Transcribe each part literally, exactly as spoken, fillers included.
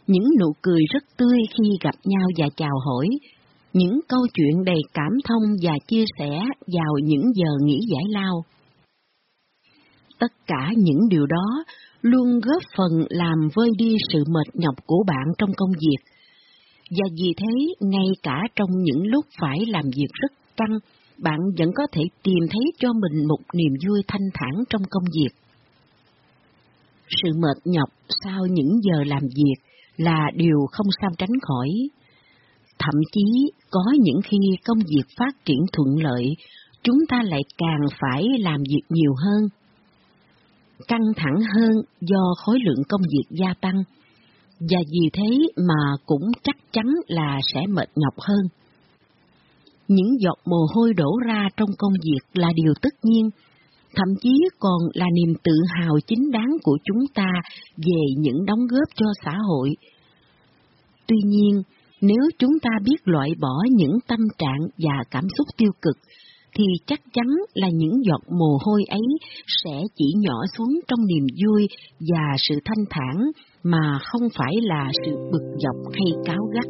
những nụ cười rất tươi khi gặp nhau và chào hỏi, những câu chuyện đầy cảm thông và chia sẻ vào những giờ nghỉ giải lao. Tất cả những điều đó luôn góp phần làm vơi đi sự mệt nhọc của bạn trong công việc. Và vì thế, ngay cả trong những lúc phải làm việc rất căng, bạn vẫn có thể tìm thấy cho mình một niềm vui thanh thản trong công việc. Sự mệt nhọc sau những giờ làm việc là điều không sao tránh khỏi. Thậm chí có những khi công việc phát triển thuận lợi, chúng ta lại càng phải làm việc nhiều hơn. Căng thẳng hơn do khối lượng công việc gia tăng, và vì thế mà cũng chắc chắn là sẽ mệt nhọc hơn. Những giọt mồ hôi đổ ra trong công việc là điều tất nhiên, thậm chí còn là niềm tự hào chính đáng của chúng ta về những đóng góp cho xã hội. Tuy nhiên, nếu chúng ta biết loại bỏ những tâm trạng và cảm xúc tiêu cực, thì chắc chắn là những giọt mồ hôi ấy sẽ chỉ nhỏ xuống trong niềm vui và sự thanh thản, mà không phải là sự bực dọc hay cáu gắt.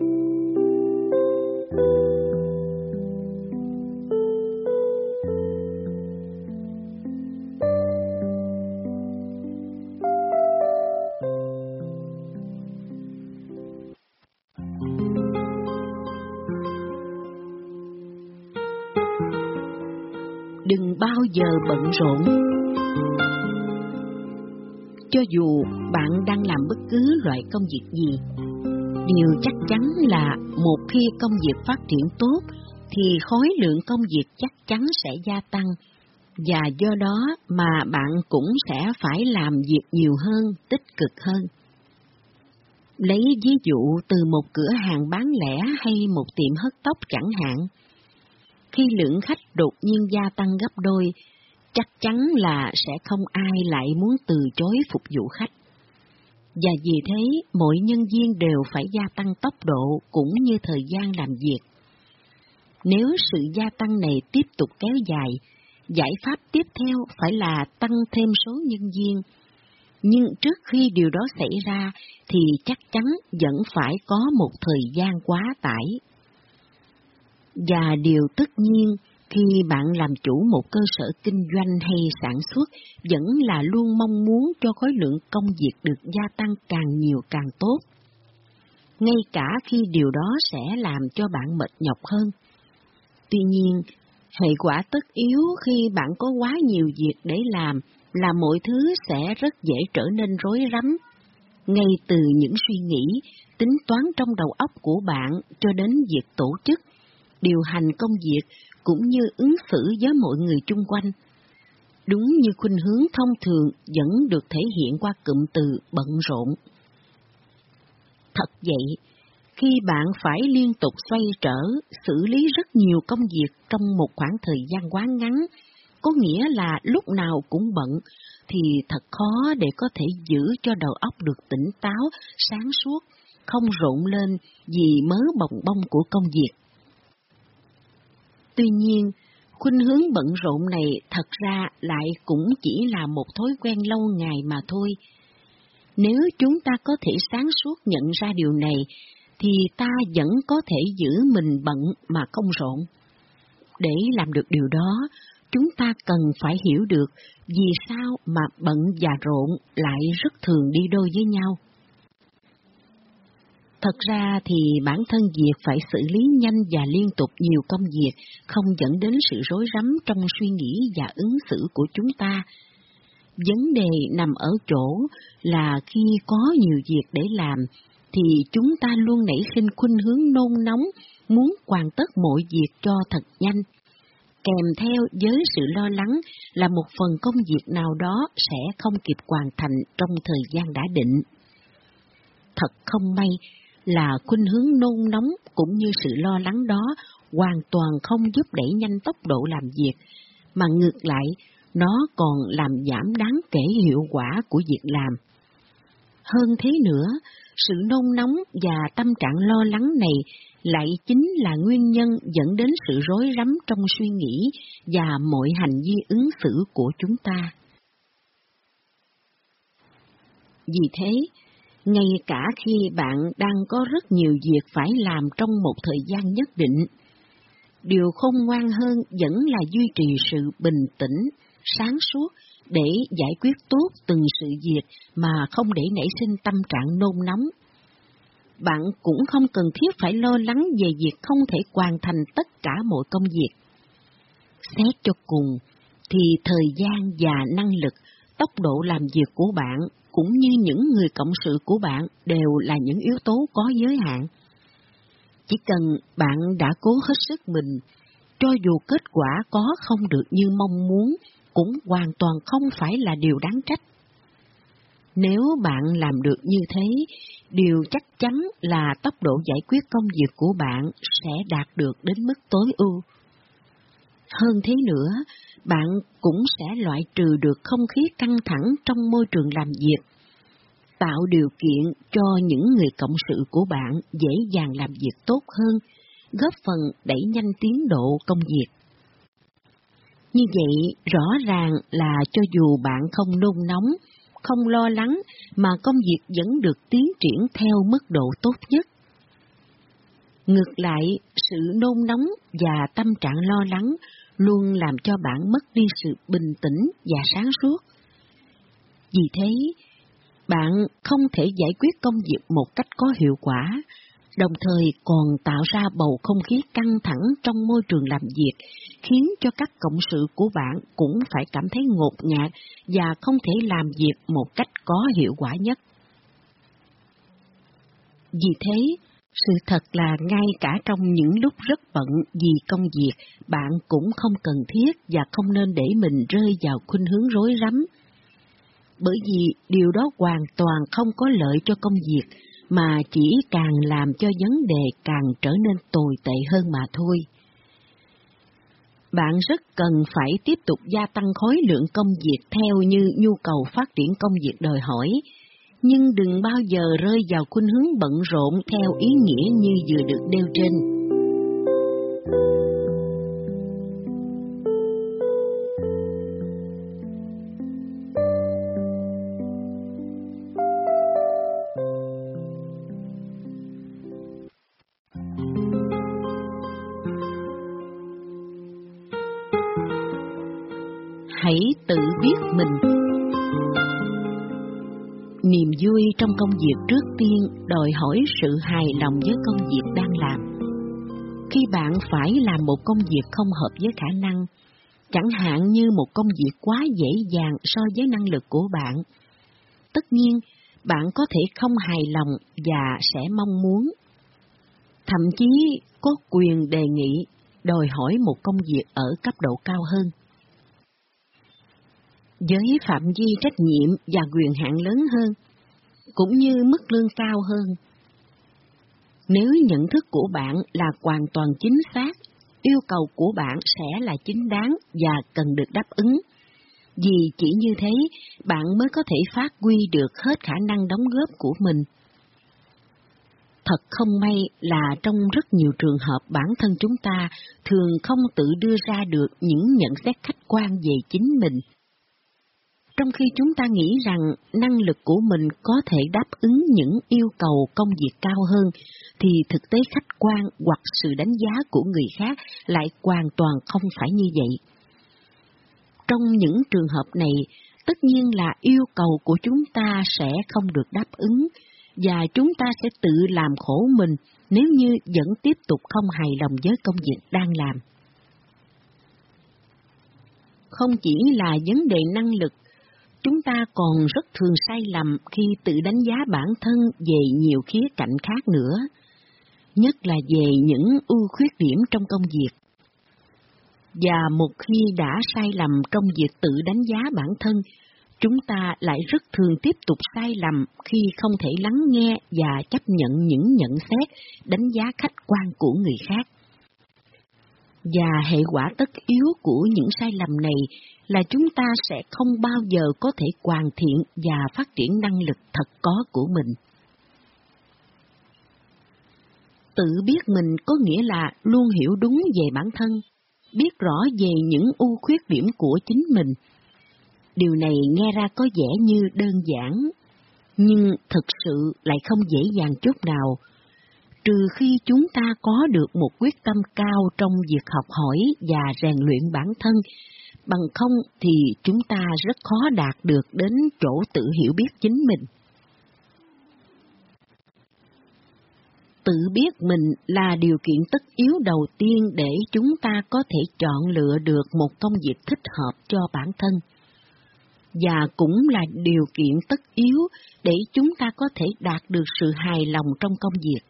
Đừng bao giờ bận rộn. Cho dù bạn đang làm bất cứ loại công việc gì, điều chắc chắn là một khi công việc phát triển tốt, thì khối lượng công việc chắc chắn sẽ gia tăng, và do đó mà bạn cũng sẽ phải làm việc nhiều hơn, tích cực hơn. Lấy ví dụ từ một cửa hàng bán lẻ hay một tiệm hớt tóc chẳng hạn. Khi lượng khách đột nhiên gia tăng gấp đôi, chắc chắn là sẽ không ai lại muốn từ chối phục vụ khách. Và vì thế, mỗi nhân viên đều phải gia tăng tốc độ cũng như thời gian làm việc. Nếu sự gia tăng này tiếp tục kéo dài, giải pháp tiếp theo phải là tăng thêm số nhân viên. Nhưng trước khi điều đó xảy ra, thì chắc chắn vẫn phải có một thời gian quá tải. Và điều tất nhiên, khi bạn làm chủ một cơ sở kinh doanh hay sản xuất, vẫn là luôn mong muốn cho khối lượng công việc được gia tăng càng nhiều càng tốt. Ngay cả khi điều đó sẽ làm cho bạn mệt nhọc hơn. Tuy nhiên, hệ quả tất yếu khi bạn có quá nhiều việc để làm là mọi thứ sẽ rất dễ trở nên rối rắm. Ngay từ những suy nghĩ, tính toán trong đầu óc của bạn cho đến việc tổ chức, điều hành công việc cũng như ứng xử với mọi người chung quanh. Đúng như khuynh hướng thông thường vẫn được thể hiện qua cụm từ bận rộn. Thật vậy, khi bạn phải liên tục xoay trở, xử lý rất nhiều công việc trong một khoảng thời gian quá ngắn, có nghĩa là lúc nào cũng bận, thì thật khó để có thể giữ cho đầu óc được tỉnh táo, sáng suốt, không rộn lên vì mớ bồng bông của công việc. Tuy nhiên, khuynh hướng bận rộn này thật ra lại cũng chỉ là một thói quen lâu ngày mà thôi. Nếu chúng ta có thể sáng suốt nhận ra điều này, thì ta vẫn có thể giữ mình bận mà không rộn. Để làm được điều đó, chúng ta cần phải hiểu được vì sao mà bận và rộn lại rất thường đi đôi với nhau. Thật ra thì bản thân việc phải xử lý nhanh và liên tục nhiều công việc không dẫn đến sự rối rắm trong suy nghĩ và ứng xử của chúng ta. Vấn đề nằm ở chỗ là khi có nhiều việc để làm, thì chúng ta luôn nảy sinh khuynh hướng nôn nóng, muốn hoàn tất mọi việc cho thật nhanh. Kèm theo với sự lo lắng là một phần công việc nào đó sẽ không kịp hoàn thành trong thời gian đã định. Thật không may là khuynh hướng nôn nóng cũng như sự lo lắng đó hoàn toàn không giúp đẩy nhanh tốc độ làm việc, mà ngược lại, nó còn làm giảm đáng kể hiệu quả của việc làm. Hơn thế nữa, sự nôn nóng và tâm trạng lo lắng này lại chính là nguyên nhân dẫn đến sự rối rắm trong suy nghĩ và mọi hành vi ứng xử của chúng ta. Vì thế, ngay cả khi bạn đang có rất nhiều việc phải làm trong một thời gian nhất định. Điều khôn ngoan hơn vẫn là duy trì sự bình tĩnh, sáng suốt để giải quyết tốt từng sự việc mà không để nảy sinh tâm trạng nôn nóng. Bạn cũng không cần thiết phải lo lắng về việc không thể hoàn thành tất cả mọi công việc. Xét cho cùng, thì thời gian và năng lực, tốc độ làm việc của bạn cũng như những người cộng sự của bạn đều là những yếu tố có giới hạn. Chỉ cần bạn đã cố hết sức mình, cho dù kết quả có không được như mong muốn, cũng hoàn toàn không phải là điều đáng trách. Nếu bạn làm được như thế, điều chắc chắn là tốc độ giải quyết công việc của bạn sẽ đạt được đến mức tối ưu. Hơn thế nữa, bạn cũng sẽ loại trừ được không khí căng thẳng trong môi trường làm việc, tạo điều kiện cho những người cộng sự của bạn dễ dàng làm việc tốt hơn, góp phần đẩy nhanh tiến độ công việc. Như vậy, rõ ràng là cho dù bạn không nôn nóng, không lo lắng, mà công việc vẫn được tiến triển theo mức độ tốt nhất. Ngược lại, sự nôn nóng và tâm trạng lo lắng luôn làm cho bạn mất đi sự bình tĩnh và sáng suốt. Vì thế, bạn không thể giải quyết công việc một cách có hiệu quả, đồng thời còn tạo ra bầu không khí căng thẳng trong môi trường làm việc, khiến cho các cộng sự của bạn cũng phải cảm thấy ngột ngạt và không thể làm việc một cách có hiệu quả nhất. Vì thế, sự thật là ngay cả trong những lúc rất bận vì công việc, bạn cũng không cần thiết và không nên để mình rơi vào khuynh hướng rối rắm. Bởi vì điều đó hoàn toàn không có lợi cho công việc, mà chỉ càng làm cho vấn đề càng trở nên tồi tệ hơn mà thôi. Bạn rất cần phải tiếp tục gia tăng khối lượng công việc theo như nhu cầu phát triển công việc đòi hỏi, nhưng đừng bao giờ rơi vào khuynh hướng bận rộn theo ý nghĩa như vừa được nêu trên. Hãy tự biết mình. Niềm vui trong công việc trước tiên đòi hỏi sự hài lòng với công việc đang làm. Khi bạn phải làm một công việc không hợp với khả năng, chẳng hạn như một công việc quá dễ dàng so với năng lực của bạn, tất nhiên bạn có thể không hài lòng và sẽ mong muốn, thậm chí có quyền đề nghị đòi hỏi một công việc ở cấp độ cao hơn. Với phạm vi trách nhiệm và quyền hạn lớn hơn, cũng như mức lương cao hơn. Nếu nhận thức của bạn là hoàn toàn chính xác, yêu cầu của bạn sẽ là chính đáng và cần được đáp ứng, vì chỉ như thế bạn mới có thể phát huy được hết khả năng đóng góp của mình. Thật không may là trong rất nhiều trường hợp bản thân chúng ta thường không tự đưa ra được những nhận xét khách quan về chính mình. Trong khi chúng ta nghĩ rằng năng lực của mình có thể đáp ứng những yêu cầu công việc cao hơn, thì thực tế khách quan hoặc sự đánh giá của người khác lại hoàn toàn không phải như vậy. Trong những trường hợp này, tất nhiên là yêu cầu của chúng ta sẽ không được đáp ứng, và chúng ta sẽ tự làm khổ mình nếu như vẫn tiếp tục không hài lòng với công việc đang làm. Không chỉ là vấn đề năng lực, chúng ta còn rất thường sai lầm khi tự đánh giá bản thân về nhiều khía cạnh khác nữa, nhất là về những ưu khuyết điểm trong công việc. Và một khi đã sai lầm trong việc tự đánh giá bản thân, chúng ta lại rất thường tiếp tục sai lầm khi không thể lắng nghe và chấp nhận những nhận xét, đánh giá khách quan của người khác. Và hệ quả tất yếu của những sai lầm này là chúng ta sẽ không bao giờ có thể hoàn thiện và phát triển năng lực thật có của mình. Tự biết mình có nghĩa là luôn hiểu đúng về bản thân, biết rõ về những ưu khuyết điểm của chính mình. Điều này nghe ra có vẻ như đơn giản, nhưng thực sự lại không dễ dàng chút nào, trừ khi chúng ta có được một quyết tâm cao trong việc học hỏi và rèn luyện bản thân, bằng không thì chúng ta rất khó đạt được đến chỗ tự hiểu biết chính mình. Tự biết mình là điều kiện tất yếu đầu tiên để chúng ta có thể chọn lựa được một công việc thích hợp cho bản thân, và cũng là điều kiện tất yếu để chúng ta có thể đạt được sự hài lòng trong công việc.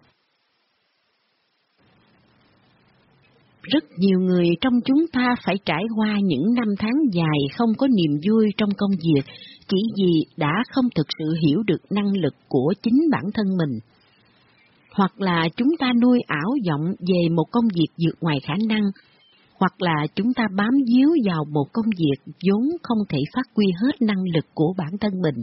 Rất nhiều người trong chúng ta phải trải qua những năm tháng dài không có niềm vui trong công việc chỉ vì đã không thực sự hiểu được năng lực của chính bản thân mình. Hoặc là chúng ta nuôi ảo vọng về một công việc vượt ngoài khả năng, hoặc là chúng ta bám víu vào một công việc vốn không thể phát huy hết năng lực của bản thân mình.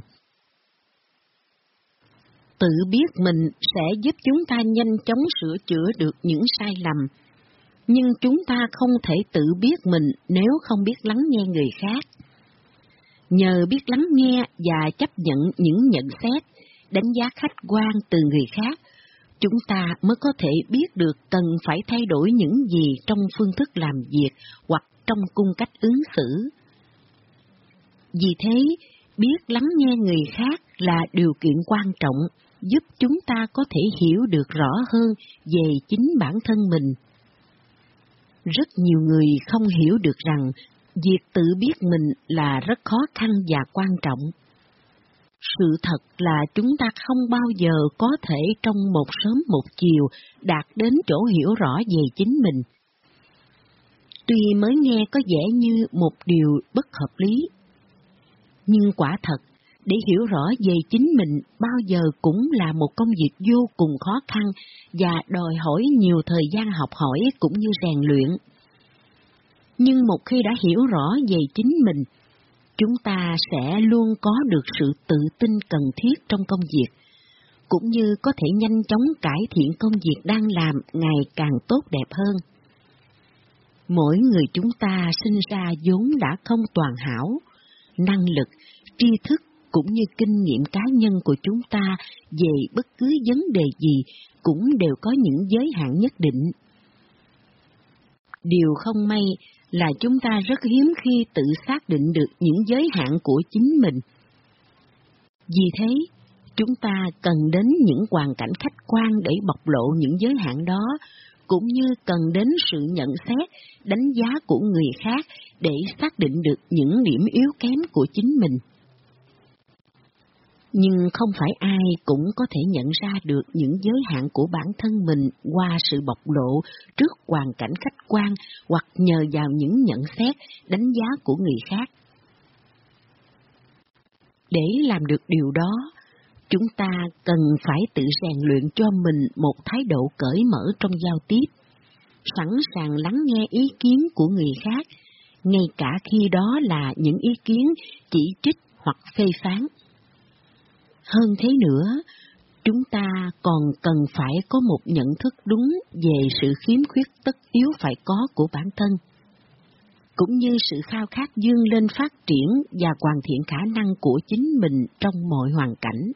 Tự biết mình sẽ giúp chúng ta nhanh chóng sửa chữa được những sai lầm, nhưng chúng ta không thể tự biết mình nếu không biết lắng nghe người khác. Nhờ biết lắng nghe và chấp nhận những nhận xét, đánh giá khách quan từ người khác, chúng ta mới có thể biết được cần phải thay đổi những gì trong phương thức làm việc hoặc trong cung cách ứng xử. Vì thế, biết lắng nghe người khác là điều kiện quan trọng giúp chúng ta có thể hiểu được rõ hơn về chính bản thân mình. Rất nhiều người không hiểu được rằng việc tự biết mình là rất khó khăn và quan trọng. Sự thật là chúng ta không bao giờ có thể trong một sớm một chiều đạt đến chỗ hiểu rõ về chính mình. Tuy mới nghe có vẻ như một điều bất hợp lý, nhưng quả thật, để hiểu rõ về chính mình bao giờ cũng là một công việc vô cùng khó khăn và đòi hỏi nhiều thời gian học hỏi cũng như rèn luyện. Nhưng một khi đã hiểu rõ về chính mình, chúng ta sẽ luôn có được sự tự tin cần thiết trong công việc, cũng như có thể nhanh chóng cải thiện công việc đang làm ngày càng tốt đẹp hơn. Mỗi người chúng ta sinh ra vốn đã không toàn hảo, năng lực, tri thức cũng như kinh nghiệm cá nhân của chúng ta về bất cứ vấn đề gì cũng đều có những giới hạn nhất định. Điều không may là chúng ta rất hiếm khi tự xác định được những giới hạn của chính mình. Vì thế, chúng ta cần đến những hoàn cảnh khách quan để bộc lộ những giới hạn đó, cũng như cần đến sự nhận xét, đánh giá của người khác để xác định được những điểm yếu kém của chính mình. Nhưng không phải ai cũng có thể nhận ra được những giới hạn của bản thân mình qua sự bộc lộ trước hoàn cảnh khách quan hoặc nhờ vào những nhận xét, đánh giá của người khác. Để làm được điều đó, chúng ta cần phải tự rèn luyện cho mình một thái độ cởi mở trong giao tiếp, sẵn sàng lắng nghe ý kiến của người khác, ngay cả khi đó là những ý kiến chỉ trích hoặc phê phán. Hơn thế nữa, chúng ta còn cần phải có một nhận thức đúng về sự khiếm khuyết tất yếu phải có của bản thân, cũng như sự khao khát vươn lên phát triển và hoàn thiện khả năng của chính mình trong mọi hoàn cảnh.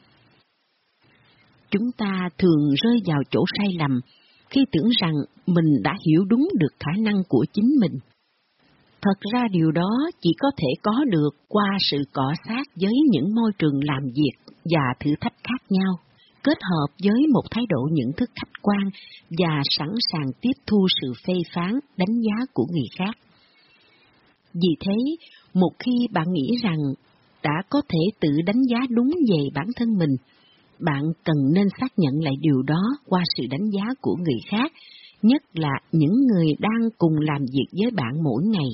Chúng ta thường rơi vào chỗ sai lầm khi tưởng rằng mình đã hiểu đúng được khả năng của chính mình. Thật ra điều đó chỉ có thể có được qua sự cọ xát với những môi trường làm việc và thử thách khác nhau, kết hợp với một thái độ nhận thức khách quan và sẵn sàng tiếp thu sự phê phán, đánh giá của người khác. Vì thế, một khi bạn nghĩ rằng đã có thể tự đánh giá đúng về bản thân mình, bạn cần nên xác nhận lại điều đó qua sự đánh giá của người khác, nhất là những người đang cùng làm việc với bạn mỗi ngày.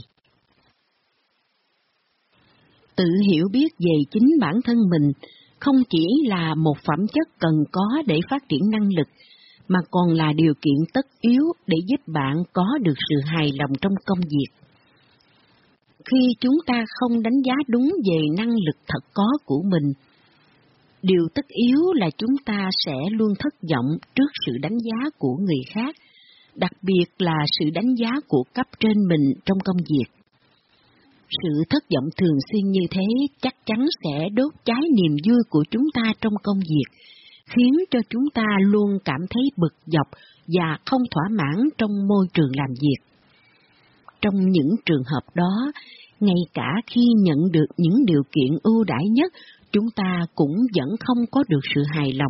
Tự hiểu biết về chính bản thân mình không chỉ là một phẩm chất cần có để phát triển năng lực, mà còn là điều kiện tất yếu để giúp bạn có được sự hài lòng trong công việc. Khi chúng ta không đánh giá đúng về năng lực thật có của mình, điều tất yếu là chúng ta sẽ luôn thất vọng trước sự đánh giá của người khác, đặc biệt là sự đánh giá của cấp trên mình trong công việc. Sự thất vọng thường xuyên như thế chắc chắn sẽ đốt cháy niềm vui của chúng ta trong công việc, khiến cho chúng ta luôn cảm thấy bực dọc và không thỏa mãn trong môi trường làm việc. Trong những trường hợp đó, ngay cả khi nhận được những điều kiện ưu đãi nhất, chúng ta cũng vẫn không có được sự hài lòng.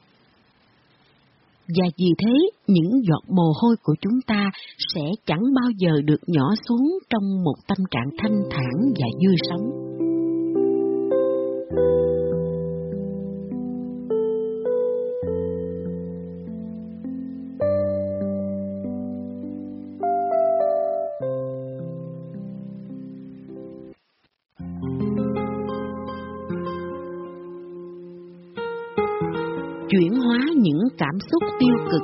Và vì thế, những giọt mồ hôi của chúng ta sẽ chẳng bao giờ được nhỏ xuống trong một tâm trạng thanh thản và vui sống. Chuyển hóa những cảm xúc tiêu cực.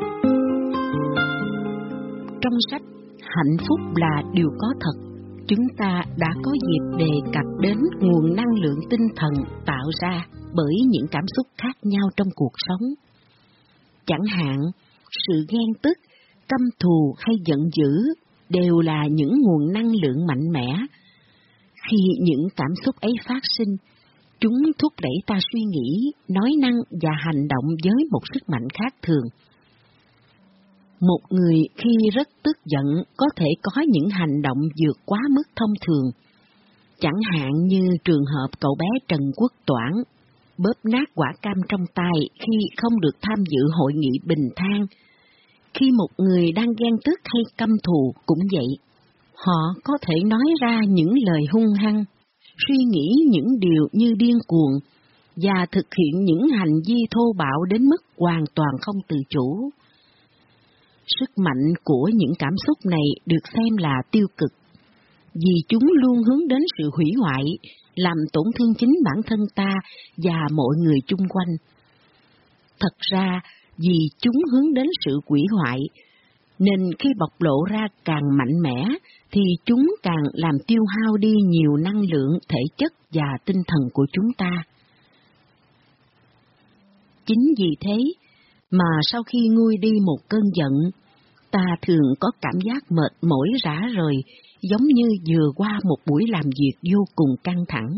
Trong sách Hạnh phúc là điều có thật, chúng ta đã có dịp đề cập đến nguồn năng lượng tinh thần tạo ra bởi những cảm xúc khác nhau trong cuộc sống. Chẳng hạn, sự ghen tức, căm thù hay giận dữ đều là những nguồn năng lượng mạnh mẽ. Khi những cảm xúc ấy phát sinh, chúng thúc đẩy ta suy nghĩ, nói năng và hành động với một sức mạnh khác thường. Một người khi rất tức giận có thể có những hành động vượt quá mức thông thường. Chẳng hạn như trường hợp cậu bé Trần Quốc Toản bóp nát quả cam trong tay khi không được tham dự hội nghị bình than. Khi một người đang ghen tức hay căm thù cũng vậy, họ có thể nói ra những lời hung hăng, suy nghĩ những điều như điên cuồng và thực hiện những hành vi thô bạo đến mức hoàn toàn không tự chủ. Sức mạnh của những cảm xúc này được xem là tiêu cực, vì chúng luôn hướng đến sự hủy hoại, làm tổn thương chính bản thân ta và mọi người chung quanh. Thật ra, vì chúng hướng đến sự hủy hoại, nên khi bộc lộ ra càng mạnh mẽ, thì chúng càng làm tiêu hao đi nhiều năng lượng, thể chất và tinh thần của chúng ta. Chính vì thế mà sau khi nguôi đi một cơn giận, ta thường có cảm giác mệt mỏi rã rời, giống như vừa qua một buổi làm việc vô cùng căng thẳng.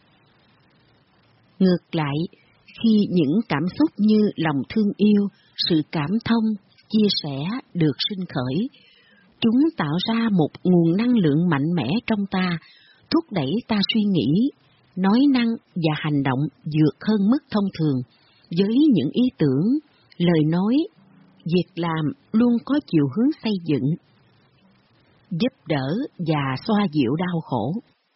Ngược lại, khi những cảm xúc như lòng thương yêu, sự cảm thông, chia sẻ được sinh khởi, chúng tạo ra một nguồn năng lượng mạnh mẽ trong ta, thúc đẩy ta suy nghĩ, nói năng và hành động vượt hơn mức thông thường, với những ý tưởng, lời nói, việc làm luôn có chiều hướng xây dựng, giúp đỡ và xoa dịu đau khổ.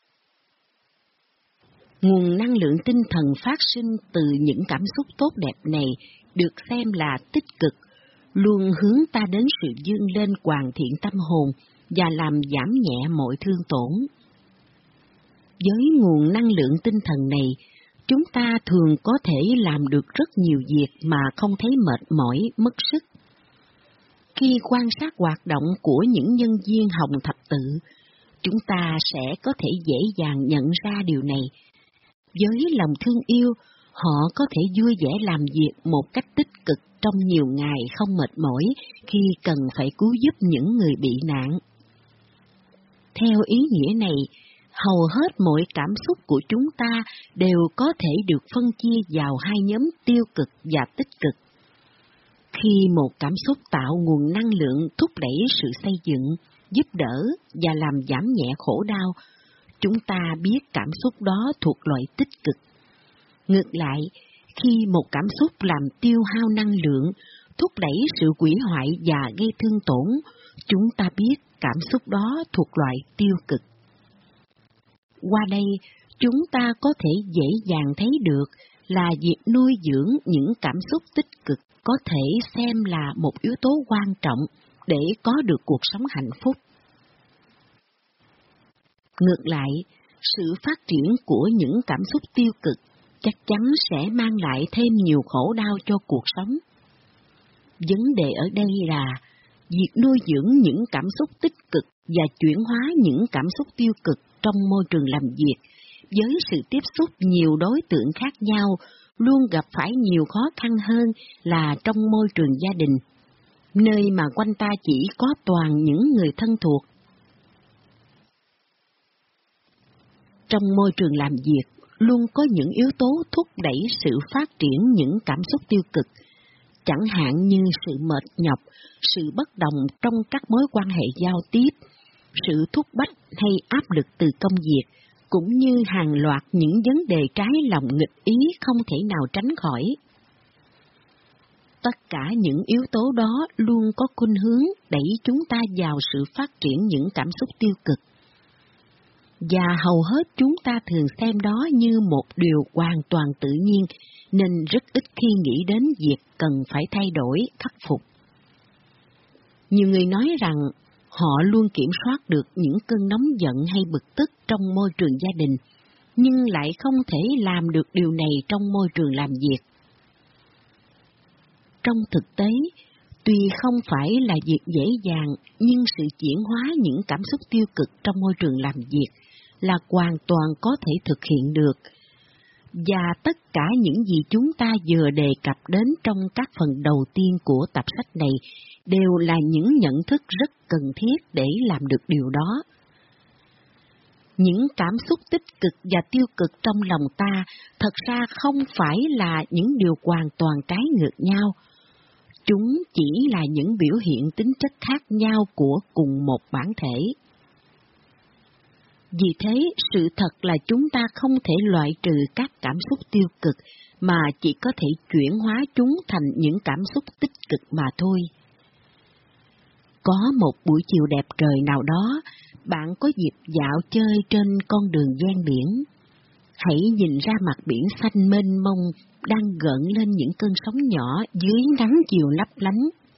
Nguồn năng lượng tinh thần phát sinh từ những cảm xúc tốt đẹp này được xem là tích cực, luôn hướng ta đến sự vươn lên hoàn thiện tâm hồn và làm giảm nhẹ mọi thương tổn. Với nguồn năng lượng tinh thần này, chúng ta thường có thể làm được rất nhiều việc mà không thấy mệt mỏi, mất sức. Khi quan sát hoạt động của những nhân viên Hồng Thập Tự, chúng ta sẽ có thể dễ dàng nhận ra điều này. Với lòng thương yêu, họ có thể vui vẻ làm việc một cách tích cực trong nhiều ngày không mệt mỏi khi cần phải cứu giúp những người bị nạn. Theo ý nghĩa này, hầu hết mọi cảm xúc của chúng ta đều có thể được phân chia vào hai nhóm tiêu cực và tích cực. Khi một cảm xúc tạo nguồn năng lượng thúc đẩy sự xây dựng, giúp đỡ và làm giảm nhẹ khổ đau, chúng ta biết cảm xúc đó thuộc loại tích cực. Ngược lại, khi một cảm xúc làm tiêu hao năng lượng, thúc đẩy sự hủy hoại và gây thương tổn, chúng ta biết cảm xúc đó thuộc loại tiêu cực. Qua đây, chúng ta có thể dễ dàng thấy được là việc nuôi dưỡng những cảm xúc tích cực có thể xem là một yếu tố quan trọng để có được cuộc sống hạnh phúc. Ngược lại, sự phát triển của những cảm xúc tiêu cực chắc chắn sẽ mang lại thêm nhiều khổ đau cho cuộc sống. Vấn đề ở đây là việc nuôi dưỡng những cảm xúc tích cực và chuyển hóa những cảm xúc tiêu cực trong môi trường làm việc, với sự tiếp xúc nhiều đối tượng khác nhau, luôn gặp phải nhiều khó khăn hơn là trong môi trường gia đình, nơi mà quanh ta chỉ có toàn những người thân thuộc. Trong môi trường làm việc, luôn có những yếu tố thúc đẩy sự phát triển những cảm xúc tiêu cực, chẳng hạn như sự mệt nhọc, sự bất đồng trong các mối quan hệ giao tiếp, sự thúc bách hay áp lực từ công việc, cũng như hàng loạt những vấn đề trái lòng nghịch ý không thể nào tránh khỏi. Tất cả những yếu tố đó luôn có khuynh hướng đẩy chúng ta vào sự phát triển những cảm xúc tiêu cực. Và hầu hết chúng ta thường xem đó như một điều hoàn toàn tự nhiên, nên rất ít khi nghĩ đến việc cần phải thay đổi, khắc phục. Nhiều người nói rằng họ luôn kiểm soát được những cơn nóng giận hay bực tức trong môi trường gia đình, nhưng lại không thể làm được điều này trong môi trường làm việc. Trong thực tế, tuy không phải là việc dễ dàng, nhưng sự chuyển hóa những cảm xúc tiêu cực trong môi trường làm việc là hoàn toàn có thể thực hiện được. Và tất cả những gì chúng ta vừa đề cập đến trong các phần đầu tiên của tập sách này đều là những nhận thức rất cần thiết để làm được điều đó. Những cảm xúc tích cực và tiêu cực trong lòng ta thật ra không phải là những điều hoàn toàn trái ngược nhau. Chúng chỉ là những biểu hiện tính chất khác nhau của cùng một bản thể. Vì thế, sự thật là chúng ta không thể loại trừ các cảm xúc tiêu cực, mà chỉ có thể chuyển hóa chúng thành những cảm xúc tích cực mà thôi. Có một buổi chiều đẹp trời nào đó, bạn có dịp dạo chơi trên con đường ven biển. Hãy nhìn ra mặt biển xanh mênh mông đang gợn lên những cơn sóng nhỏ dưới nắng chiều lấp lánh.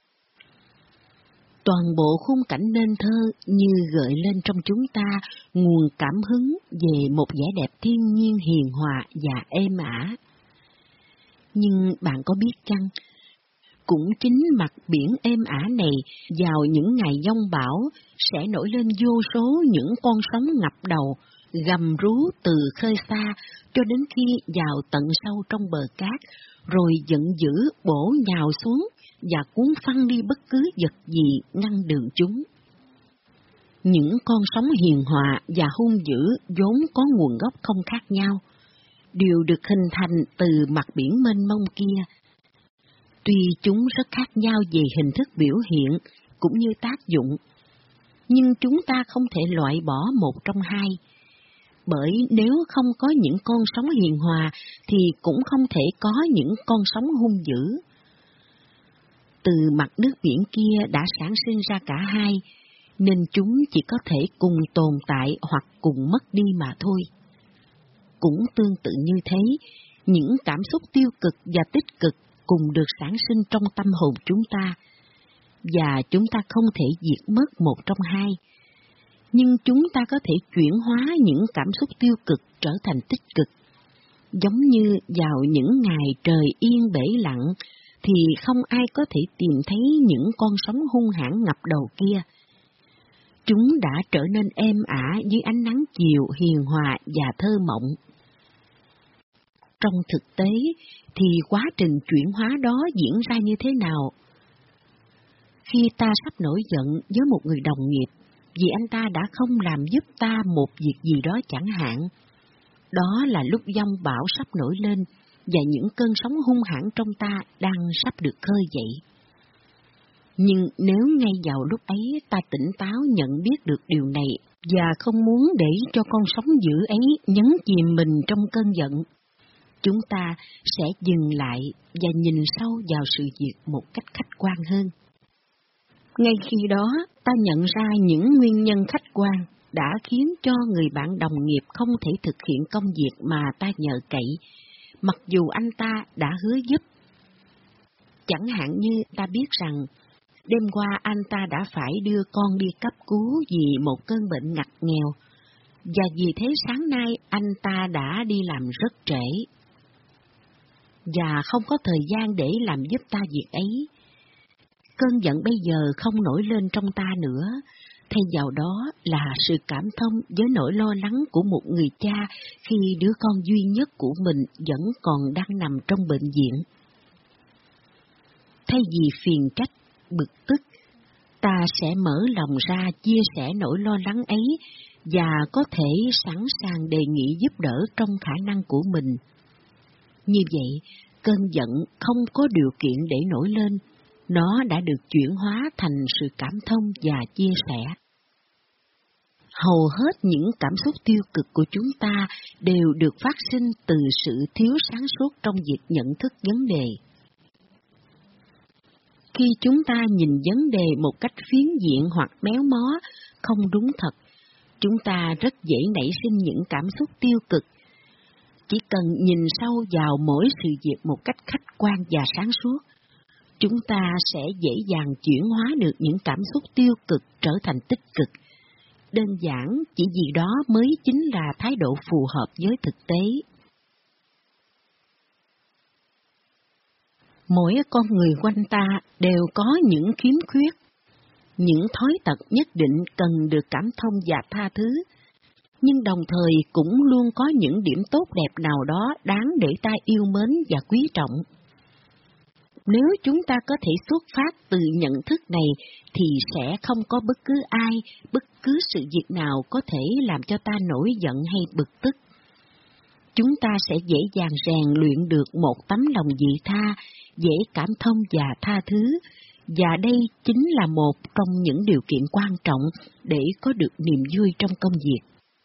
Toàn bộ khung cảnh nên thơ như gợi lên trong chúng ta nguồn cảm hứng về một vẻ đẹp thiên nhiên hiền hòa và êm ả. Nhưng bạn có biết chăng, cũng chính mặt biển êm ả này vào những ngày giông bão sẽ nổi lên vô số những con sóng ngập đầu, gầm rú từ khơi xa cho đến khi vào tận sâu trong bờ cát, rồi giận dữ bổ nhào xuống và cuốn phăng đi bất cứ vật gì ngăn đường chúng. Những con sóng hiền hòa và hung dữ vốn có nguồn gốc không khác nhau, đều được hình thành từ mặt biển mênh mông kia. Tuy chúng rất khác nhau về hình thức biểu hiện cũng như tác dụng, nhưng chúng ta không thể loại bỏ một trong hai. Bởi nếu không có những con sóng hiền hòa thì cũng không thể có những con sóng hung dữ. Từ mặt nước biển kia đã sản sinh ra cả hai, nên chúng chỉ có thể cùng tồn tại hoặc cùng mất đi mà thôi. Cũng tương tự như thế, những cảm xúc tiêu cực và tích cực cùng được sản sinh trong tâm hồn chúng ta, và chúng ta không thể diệt mất một trong hai. Nhưng chúng ta có thể chuyển hóa những cảm xúc tiêu cực trở thành tích cực. Giống như vào những ngày trời yên bể lặng, thì không ai có thể tìm thấy những con sóng hung hãn ngập đầu kia. Chúng đã trở nên êm ả dưới ánh nắng chiều hiền hòa và thơ mộng. Trong thực tế thì quá trình chuyển hóa đó diễn ra như thế nào? Khi ta sắp nổi giận với một người đồng nghiệp vì anh ta đã không làm giúp ta một việc gì đó chẳng hạn, đó là lúc giông bão sắp nổi lên và những cơn sóng hung hãn trong ta đang sắp được khơi dậy. Nhưng nếu ngay vào lúc ấy ta tỉnh táo nhận biết được điều này và không muốn để cho con sóng dữ ấy nhấn chìm mình trong cơn giận, chúng ta sẽ dừng lại và nhìn sâu vào sự việc một cách khách quan hơn. Ngay khi đó, ta nhận ra những nguyên nhân khách quan đã khiến cho người bạn đồng nghiệp không thể thực hiện công việc mà ta nhờ cậy, mặc dù anh ta đã hứa giúp. Chẳng hạn như ta biết rằng, đêm qua anh ta đã phải đưa con đi cấp cứu vì một cơn bệnh ngặt nghèo, và vì thế sáng nay anh ta đã đi làm rất trễ, và không có thời gian để làm giúp ta việc ấy. Cơn giận bây giờ không nổi lên trong ta nữa, thay vào đó là sự cảm thông với nỗi lo lắng của một người cha khi đứa con duy nhất của mình vẫn còn đang nằm trong bệnh viện. Thay vì phiền trách, bực tức, ta sẽ mở lòng ra chia sẻ nỗi lo lắng ấy và có thể sẵn sàng đề nghị giúp đỡ trong khả năng của mình. Như vậy, cơn giận không có điều kiện để nổi lên, nó đã được chuyển hóa thành sự cảm thông và chia sẻ. Hầu hết những cảm xúc tiêu cực của chúng ta đều được phát sinh từ sự thiếu sáng suốt trong việc nhận thức vấn đề. Khi chúng ta nhìn vấn đề một cách phiến diện hoặc méo mó, không đúng thật, chúng ta rất dễ nảy sinh những cảm xúc tiêu cực. Chỉ cần nhìn sâu vào mỗi sự việc một cách khách quan và sáng suốt, chúng ta sẽ dễ dàng chuyển hóa được những cảm xúc tiêu cực trở thành tích cực. Đơn giản chỉ vì đó mới chính là thái độ phù hợp với thực tế. Mỗi con người quanh ta đều có những khiếm khuyết, những thói tật nhất định cần được cảm thông và tha thứ, nhưng đồng thời cũng luôn có những điểm tốt đẹp nào đó đáng để ta yêu mến và quý trọng. Nếu chúng ta có thể xuất phát từ nhận thức này thì sẽ không có bất cứ ai, bất cứ sự việc nào có thể làm cho ta nổi giận hay bực tức. Chúng ta sẽ dễ dàng rèn luyện được một tấm lòng vị tha, dễ cảm thông và tha thứ, và đây chính là một trong những điều kiện quan trọng để có được niềm vui trong công việc.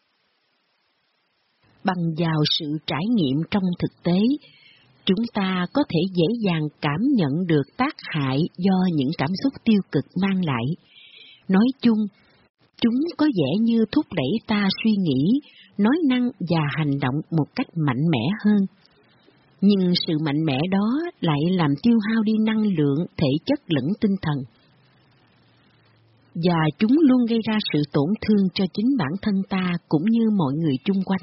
Bằng vào sự trải nghiệm trong thực tế, chúng ta có thể dễ dàng cảm nhận được tác hại do những cảm xúc tiêu cực mang lại. Nói chung, chúng có vẻ như thúc đẩy ta suy nghĩ, nói năng và hành động một cách mạnh mẽ hơn. Nhưng sự mạnh mẽ đó lại làm tiêu hao đi năng lượng, thể chất lẫn tinh thần. Và chúng luôn gây ra sự tổn thương cho chính bản thân ta cũng như mọi người chung quanh.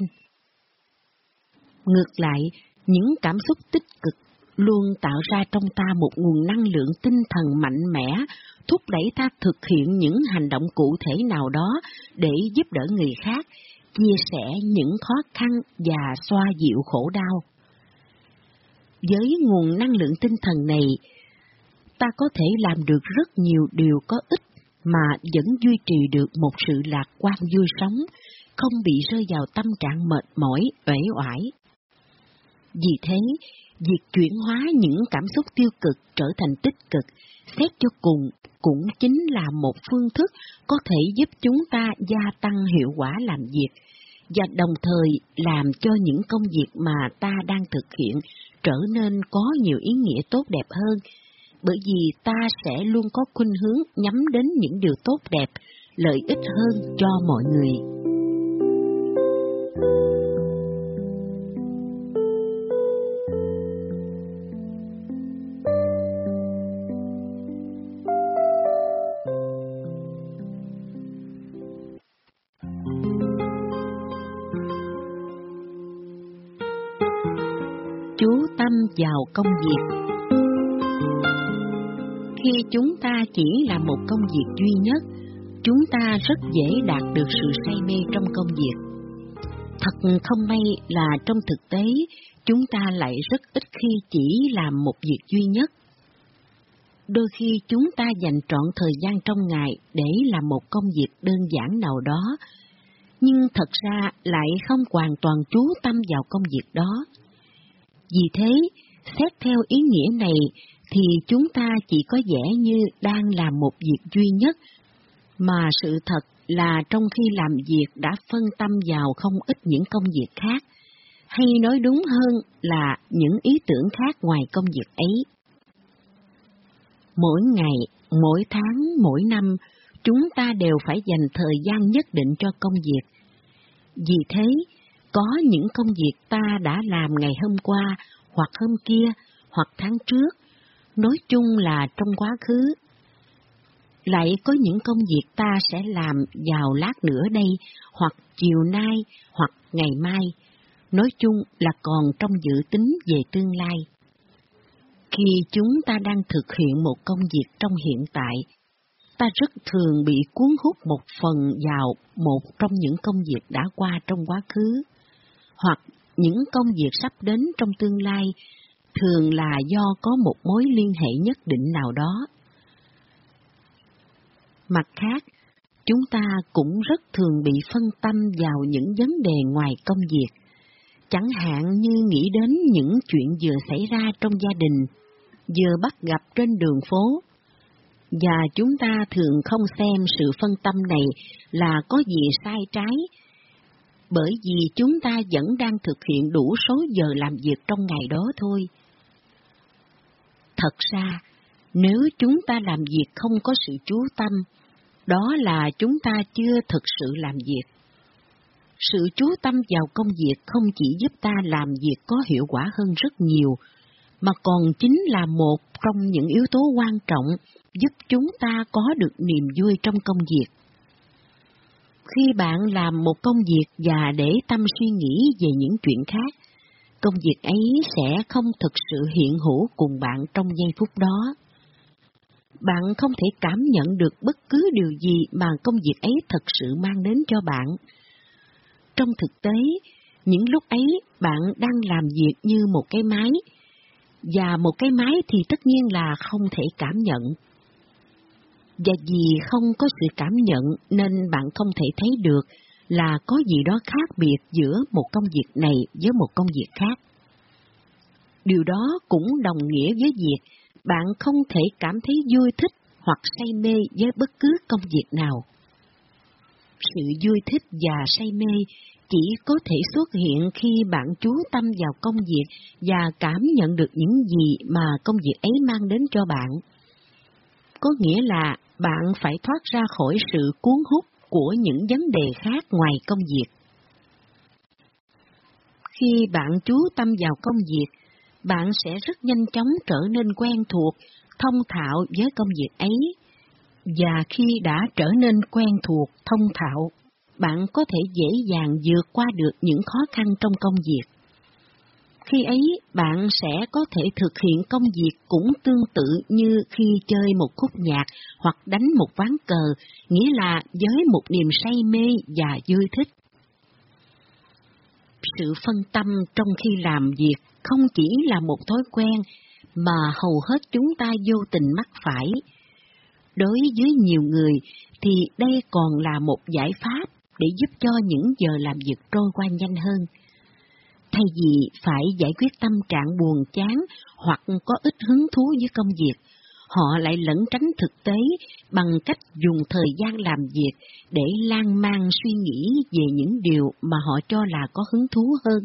Ngược lại, những cảm xúc tích cực luôn tạo ra trong ta một nguồn năng lượng tinh thần mạnh mẽ, thúc đẩy ta thực hiện những hành động cụ thể nào đó để giúp đỡ người khác, chia sẻ những khó khăn và xoa dịu khổ đau. Với nguồn năng lượng tinh thần này, ta có thể làm được rất nhiều điều có ích mà vẫn duy trì được một sự lạc quan vui sống, không bị rơi vào tâm trạng mệt mỏi, uể oải. Vì thế, việc chuyển hóa những cảm xúc tiêu cực trở thành tích cực, xét cho cùng, cũng chính là một phương thức có thể giúp chúng ta gia tăng hiệu quả làm việc, và đồng thời làm cho những công việc mà ta đang thực hiện trở nên có nhiều ý nghĩa tốt đẹp hơn, bởi vì ta sẽ luôn có khuynh hướng nhắm đến những điều tốt đẹp, lợi ích hơn cho mọi người. Chú tâm vào công việc. Khi chúng ta chỉ làm một công việc duy nhất, chúng ta rất dễ đạt được sự say mê trong công việc. Thật không may là trong thực tế, chúng ta lại rất ít khi chỉ làm một việc duy nhất. Đôi khi chúng ta dành trọn thời gian trong ngày để làm một công việc đơn giản nào đó, nhưng thật ra lại không hoàn toàn chú tâm vào công việc đó. Vì thế, xét theo ý nghĩa này, thì chúng ta chỉ có vẻ như đang làm một việc duy nhất, mà sự thật là trong khi làm việc đã phân tâm vào không ít những công việc khác, hay nói đúng hơn là những ý tưởng khác ngoài công việc ấy. Mỗi ngày, mỗi tháng, mỗi năm, chúng ta đều phải dành thời gian nhất định cho công việc. Vì thế, có những công việc ta đã làm ngày hôm qua, hoặc hôm kia, hoặc tháng trước, nói chung là trong quá khứ. Lại có những công việc ta sẽ làm vào lát nữa đây, hoặc chiều nay, hoặc ngày mai, nói chung là còn trong dự tính về tương lai. Khi chúng ta đang thực hiện một công việc trong hiện tại, ta rất thường bị cuốn hút một phần vào một trong những công việc đã qua trong quá khứ, hoặc những công việc sắp đến trong tương lai, thường là do có một mối liên hệ nhất định nào đó. Mặt khác, chúng ta cũng rất thường bị phân tâm vào những vấn đề ngoài công việc, chẳng hạn như nghĩ đến những chuyện vừa xảy ra trong gia đình, vừa bắt gặp trên đường phố. Và chúng ta thường không xem sự phân tâm này là có gì sai trái, bởi vì chúng ta vẫn đang thực hiện đủ số giờ làm việc trong ngày đó thôi. Thật ra, nếu chúng ta làm việc không có sự chú tâm, đó là chúng ta chưa thực sự làm việc. Sự chú tâm vào công việc không chỉ giúp ta làm việc có hiệu quả hơn rất nhiều, mà còn chính là một trong những yếu tố quan trọng giúp chúng ta có được niềm vui trong công việc. Khi bạn làm một công việc và để tâm suy nghĩ về những chuyện khác, công việc ấy sẽ không thực sự hiện hữu cùng bạn trong giây phút đó. Bạn không thể cảm nhận được bất cứ điều gì mà công việc ấy thực sự mang đến cho bạn. Trong thực tế, những lúc ấy bạn đang làm việc như một cái máy, và một cái máy thì tất nhiên là không thể cảm nhận. Và vì không có sự cảm nhận nên bạn không thể thấy được là có gì đó khác biệt giữa một công việc này với một công việc khác. Điều đó cũng đồng nghĩa với việc bạn không thể cảm thấy vui thích hoặc say mê với bất cứ công việc nào. Sự vui thích và say mê chỉ có thể xuất hiện khi bạn chú tâm vào công việc và cảm nhận được những gì mà công việc ấy mang đến cho bạn. Có nghĩa là bạn phải thoát ra khỏi sự cuốn hút của những vấn đề khác ngoài công việc. Khi bạn chú tâm vào công việc, bạn sẽ rất nhanh chóng trở nên quen thuộc, thông thạo với công việc ấy. Và khi đã trở nên quen thuộc, thông thạo, bạn có thể dễ dàng vượt qua được những khó khăn trong công việc. Khi ấy, bạn sẽ có thể thực hiện công việc cũng tương tự như khi chơi một khúc nhạc hoặc đánh một ván cờ, nghĩa là với một niềm say mê và vui thích. Sự phân tâm trong khi làm việc không chỉ là một thói quen mà hầu hết chúng ta vô tình mắc phải. Đối với nhiều người thì đây còn là một giải pháp để giúp cho những giờ làm việc trôi qua nhanh hơn. Thay vì phải giải quyết tâm trạng buồn chán hoặc có ít hứng thú với công việc, họ lại lẩn tránh thực tế bằng cách dùng thời gian làm việc để lan man suy nghĩ về những điều mà họ cho là có hứng thú hơn.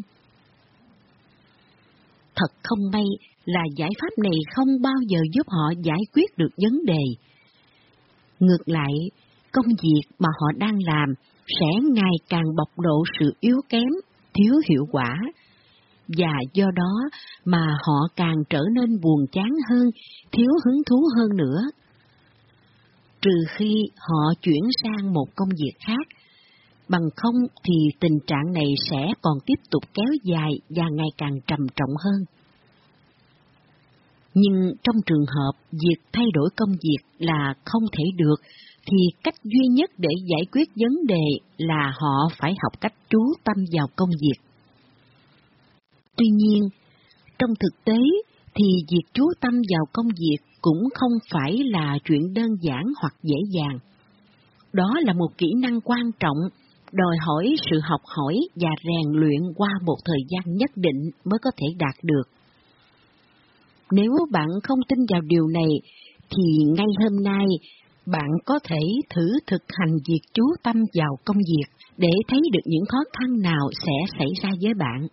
Thật không may là giải pháp này không bao giờ giúp họ giải quyết được vấn đề. Ngược lại, công việc mà họ đang làm sẽ ngày càng bộc lộ sự yếu kém, thiếu hiệu quả, và do đó mà họ càng trở nên buồn chán hơn, thiếu hứng thú hơn nữa. Trừ khi họ chuyển sang một công việc khác, bằng không thì tình trạng này sẽ còn tiếp tục kéo dài và ngày càng trầm trọng hơn. Nhưng trong trường hợp việc thay đổi công việc là không thể được, thì cách duy nhất để giải quyết vấn đề là họ phải học cách chú tâm vào công việc. Tuy nhiên, trong thực tế thì việc chú tâm vào công việc cũng không phải là chuyện đơn giản hoặc dễ dàng. Đó là một kỹ năng quan trọng, đòi hỏi sự học hỏi và rèn luyện qua một thời gian nhất định mới có thể đạt được. Nếu bạn không tin vào điều này, thì ngay hôm nay, bạn có thể thử thực hành việc chú tâm vào công việc để thấy được những khó khăn nào sẽ xảy ra với bạn.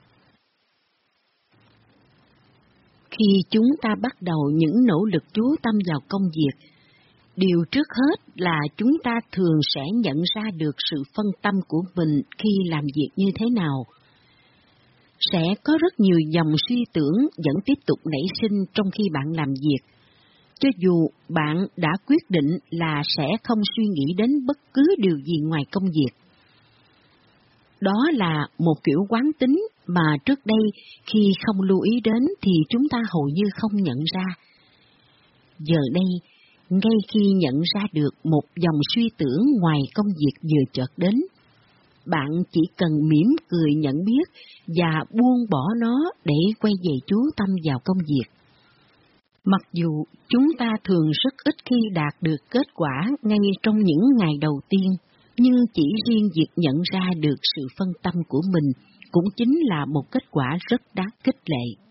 Khi chúng ta bắt đầu những nỗ lực chú tâm vào công việc, điều trước hết là chúng ta thường sẽ nhận ra được sự phân tâm của mình khi làm việc như thế nào. Sẽ có rất nhiều dòng suy tưởng vẫn tiếp tục nảy sinh trong khi bạn làm việc, cho dù bạn đã quyết định là sẽ không suy nghĩ đến bất cứ điều gì ngoài công việc. Đó là một kiểu quán tính mà trước đây khi không lưu ý đến thì chúng ta hầu như không nhận ra. Giờ đây, ngay khi nhận ra được một dòng suy tưởng ngoài công việc vừa chợt đến, bạn chỉ cần mỉm cười nhận biết và buông bỏ nó để quay về chú tâm vào công việc. Mặc dù chúng ta thường rất ít khi đạt được kết quả ngay trong những ngày đầu tiên, nhưng chỉ riêng việc nhận ra được sự phân tâm của mình cũng chính là một kết quả rất đáng khích lệ.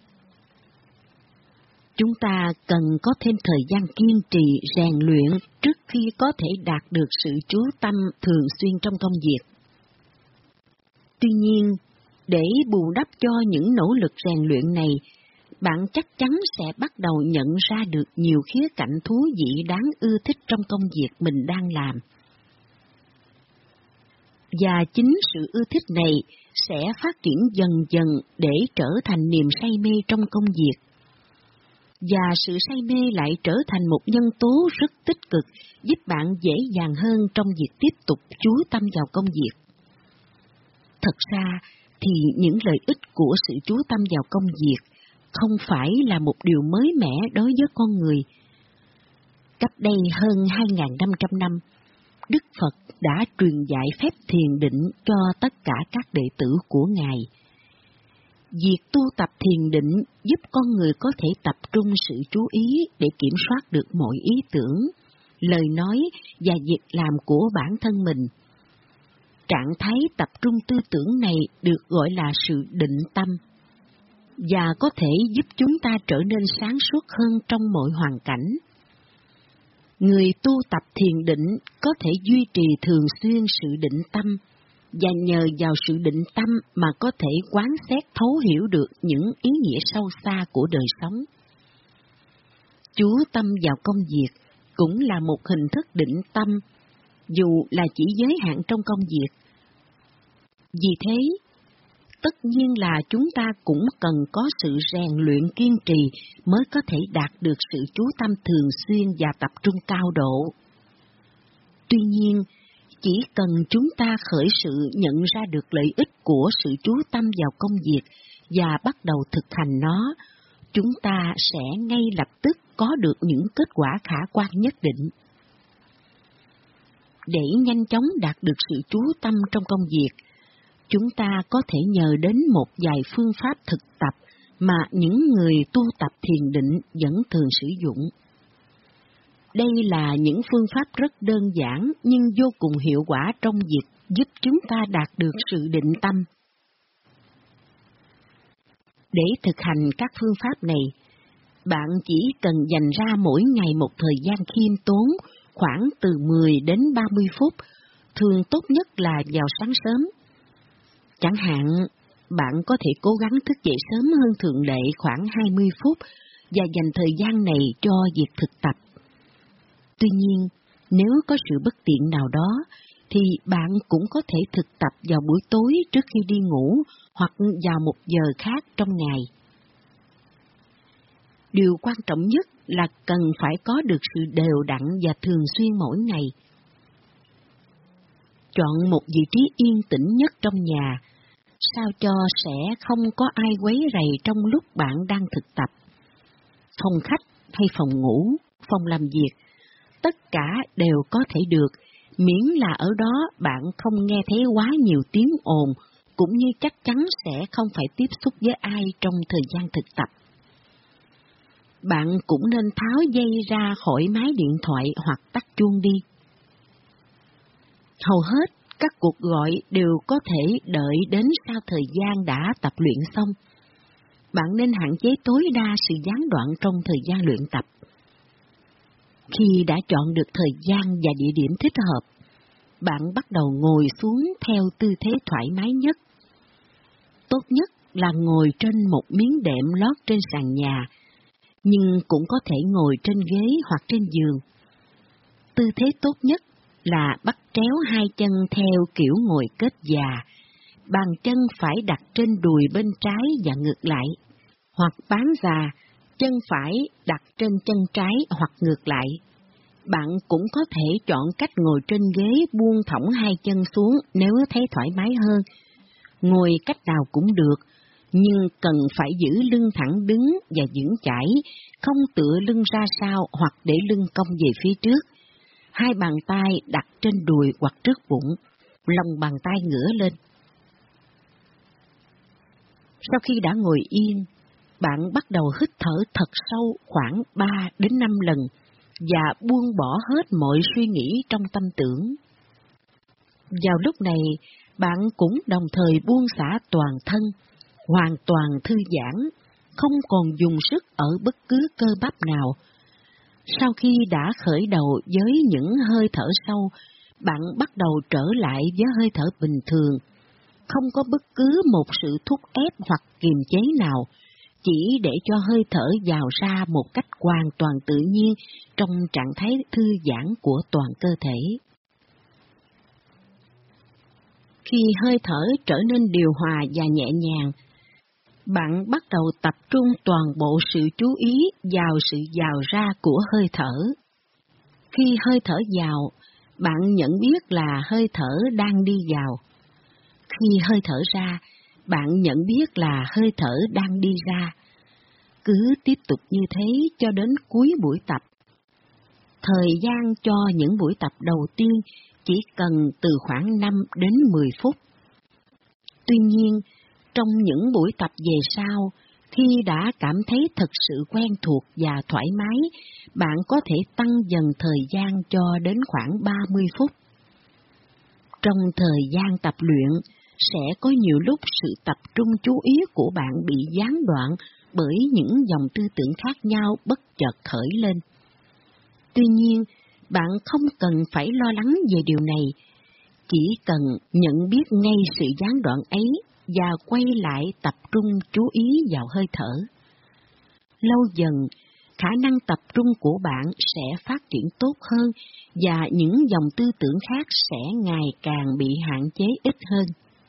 Chúng ta cần có thêm thời gian kiên trì rèn luyện trước khi có thể đạt được sự chú tâm thường xuyên trong công việc. Tuy nhiên, để bù đắp cho những nỗ lực rèn luyện này, bạn chắc chắn sẽ bắt đầu nhận ra được nhiều khía cạnh thú vị đáng ưa thích trong công việc mình đang làm. Và chính sự ưa thích này sẽ phát triển dần dần để trở thành niềm say mê trong công việc. Và sự say mê lại trở thành một nhân tố rất tích cực, giúp bạn dễ dàng hơn trong việc tiếp tục chú tâm vào công việc. Thật ra thì những lợi ích của sự chú tâm vào công việc không phải là một điều mới mẻ đối với con người. Cách đây hơn hai nghìn năm trăm năm, Đức Phật đã truyền dạy phép thiền định cho tất cả các đệ tử của Ngài. Việc tu tập thiền định giúp con người có thể tập trung sự chú ý để kiểm soát được mọi ý tưởng, lời nói và việc làm của bản thân mình. Trạng thái tập trung tư tưởng này được gọi là sự định tâm, và có thể giúp chúng ta trở nên sáng suốt hơn trong mọi hoàn cảnh. Người tu tập thiền định có thể duy trì thường xuyên sự định tâm, và nhờ vào sự định tâm mà có thể quán xét thấu hiểu được những ý nghĩa sâu xa của đời sống. Chú tâm vào công việc cũng là một hình thức định tâm, dù là chỉ giới hạn trong công việc. Vì thế, tất nhiên là chúng ta cũng cần có sự rèn luyện kiên trì mới có thể đạt được sự chú tâm thường xuyên và tập trung cao độ. Tuy nhiên, chỉ cần chúng ta khởi sự nhận ra được lợi ích của sự chú tâm vào công việc và bắt đầu thực hành nó, chúng ta sẽ ngay lập tức có được những kết quả khả quan nhất định. Để nhanh chóng đạt được sự chú tâm trong công việc, chúng ta có thể nhờ đến một vài phương pháp thực tập mà những người tu tập thiền định vẫn thường sử dụng. Đây là những phương pháp rất đơn giản nhưng vô cùng hiệu quả trong việc giúp chúng ta đạt được sự định tâm. Để thực hành các phương pháp này, bạn chỉ cần dành ra mỗi ngày một thời gian khiêm tốn khoảng từ mười đến ba mươi phút, thường tốt nhất là vào sáng sớm. Chẳng hạn, bạn có thể cố gắng thức dậy sớm hơn thường lệ khoảng hai mươi phút và dành thời gian này cho việc thực tập. Tuy nhiên, nếu có sự bất tiện nào đó, thì bạn cũng có thể thực tập vào buổi tối trước khi đi ngủ hoặc vào một giờ khác trong ngày. Điều quan trọng nhất là cần phải có được sự đều đặn và thường xuyên mỗi ngày. Chọn một vị trí yên tĩnh nhất trong nhà, sao cho sẽ không có ai quấy rầy trong lúc bạn đang thực tập. Phòng khách hay phòng ngủ, phòng làm việc, tất cả đều có thể được, miễn là ở đó bạn không nghe thấy quá nhiều tiếng ồn, cũng như chắc chắn sẽ không phải tiếp xúc với ai trong thời gian thực tập. Bạn cũng nên tháo dây ra khỏi máy điện thoại hoặc tắt chuông đi. Hầu hết các cuộc gọi đều có thể đợi đến sau thời gian đã tập luyện xong. Bạn nên hạn chế tối đa sự gián đoạn trong thời gian luyện tập. Khi đã chọn được thời gian và địa điểm thích hợp, bạn bắt đầu ngồi xuống theo tư thế thoải mái nhất. Tốt nhất là ngồi trên một miếng đệm lót trên sàn nhà, nhưng cũng có thể ngồi trên ghế hoặc trên giường. Tư thế tốt nhất là bắt tréo hai chân theo kiểu ngồi kết già, bàn chân phải đặt trên đùi bên trái và ngược lại, hoặc bán già, chân phải đặt trên chân trái hoặc ngược lại. Bạn cũng có thể chọn cách ngồi trên ghế buông thõng hai chân xuống nếu thấy thoải mái hơn. Ngồi cách nào cũng được, nhưng cần phải giữ lưng thẳng đứng và vững chãi, không tựa lưng ra sau hoặc để lưng cong về phía trước. Hai bàn tay đặt trên đùi hoặc trước bụng, lòng bàn tay ngửa lên. Sau khi đã ngồi yên, bạn bắt đầu hít thở thật sâu khoảng ba đến năm lần và buông bỏ hết mọi suy nghĩ trong tâm tưởng. Vào lúc này, bạn cũng đồng thời buông xả toàn thân, hoàn toàn thư giãn, không còn dùng sức ở bất cứ cơ bắp nào. Sau khi đã khởi đầu với những hơi thở sâu, bạn bắt đầu trở lại với hơi thở bình thường, không có bất cứ một sự thúc ép hoặc kiềm chế nào, chỉ để cho hơi thở vào ra một cách hoàn toàn tự nhiên trong trạng thái thư giãn của toàn cơ thể. Khi hơi thở trở nên điều hòa và nhẹ nhàng, bạn bắt đầu tập trung toàn bộ sự chú ý vào sự vào ra của hơi thở. Khi hơi thở vào, bạn nhận biết là hơi thở đang đi vào. Khi hơi thở ra, bạn nhận biết là hơi thở đang đi ra. Cứ tiếp tục như thế cho đến cuối buổi tập. Thời gian cho những buổi tập đầu tiên chỉ cần từ khoảng năm đến mười phút. Tuy nhiên, trong những buổi tập về sau, khi đã cảm thấy thật sự quen thuộc và thoải mái, bạn có thể tăng dần thời gian cho đến khoảng ba mươi phút. Trong thời gian tập luyện, sẽ có nhiều lúc sự tập trung chú ý của bạn bị gián đoạn bởi những dòng tư tưởng khác nhau bất chợt khởi lên. Tuy nhiên, bạn không cần phải lo lắng về điều này, chỉ cần nhận biết ngay sự gián đoạn ấy và quay lại tập trung chú ý vào hơi thở. Lâu dần, khả năng tập trung của bạn sẽ phát triển tốt hơn và những dòng tư tưởng khác sẽ ngày càng bị hạn chế ít hơn.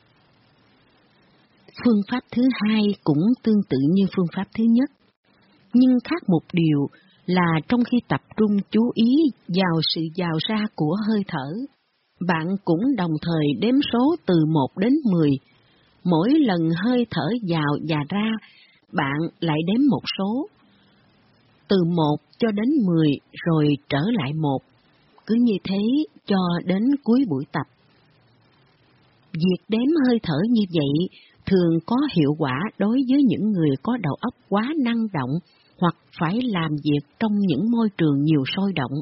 Phương pháp thứ hai cũng tương tự như phương pháp thứ nhất, nhưng khác một điều là trong khi tập trung chú ý vào sự vào ra của hơi thở, bạn cũng đồng thời đếm số từ một đến mười. Mỗi lần hơi thở vào và ra, bạn lại đếm một số, từ một cho đến mười rồi trở lại một, cứ như thế cho đến cuối buổi tập. Việc đếm hơi thở như vậy thường có hiệu quả đối với những người có đầu óc quá năng động hoặc phải làm việc trong những môi trường nhiều sôi động.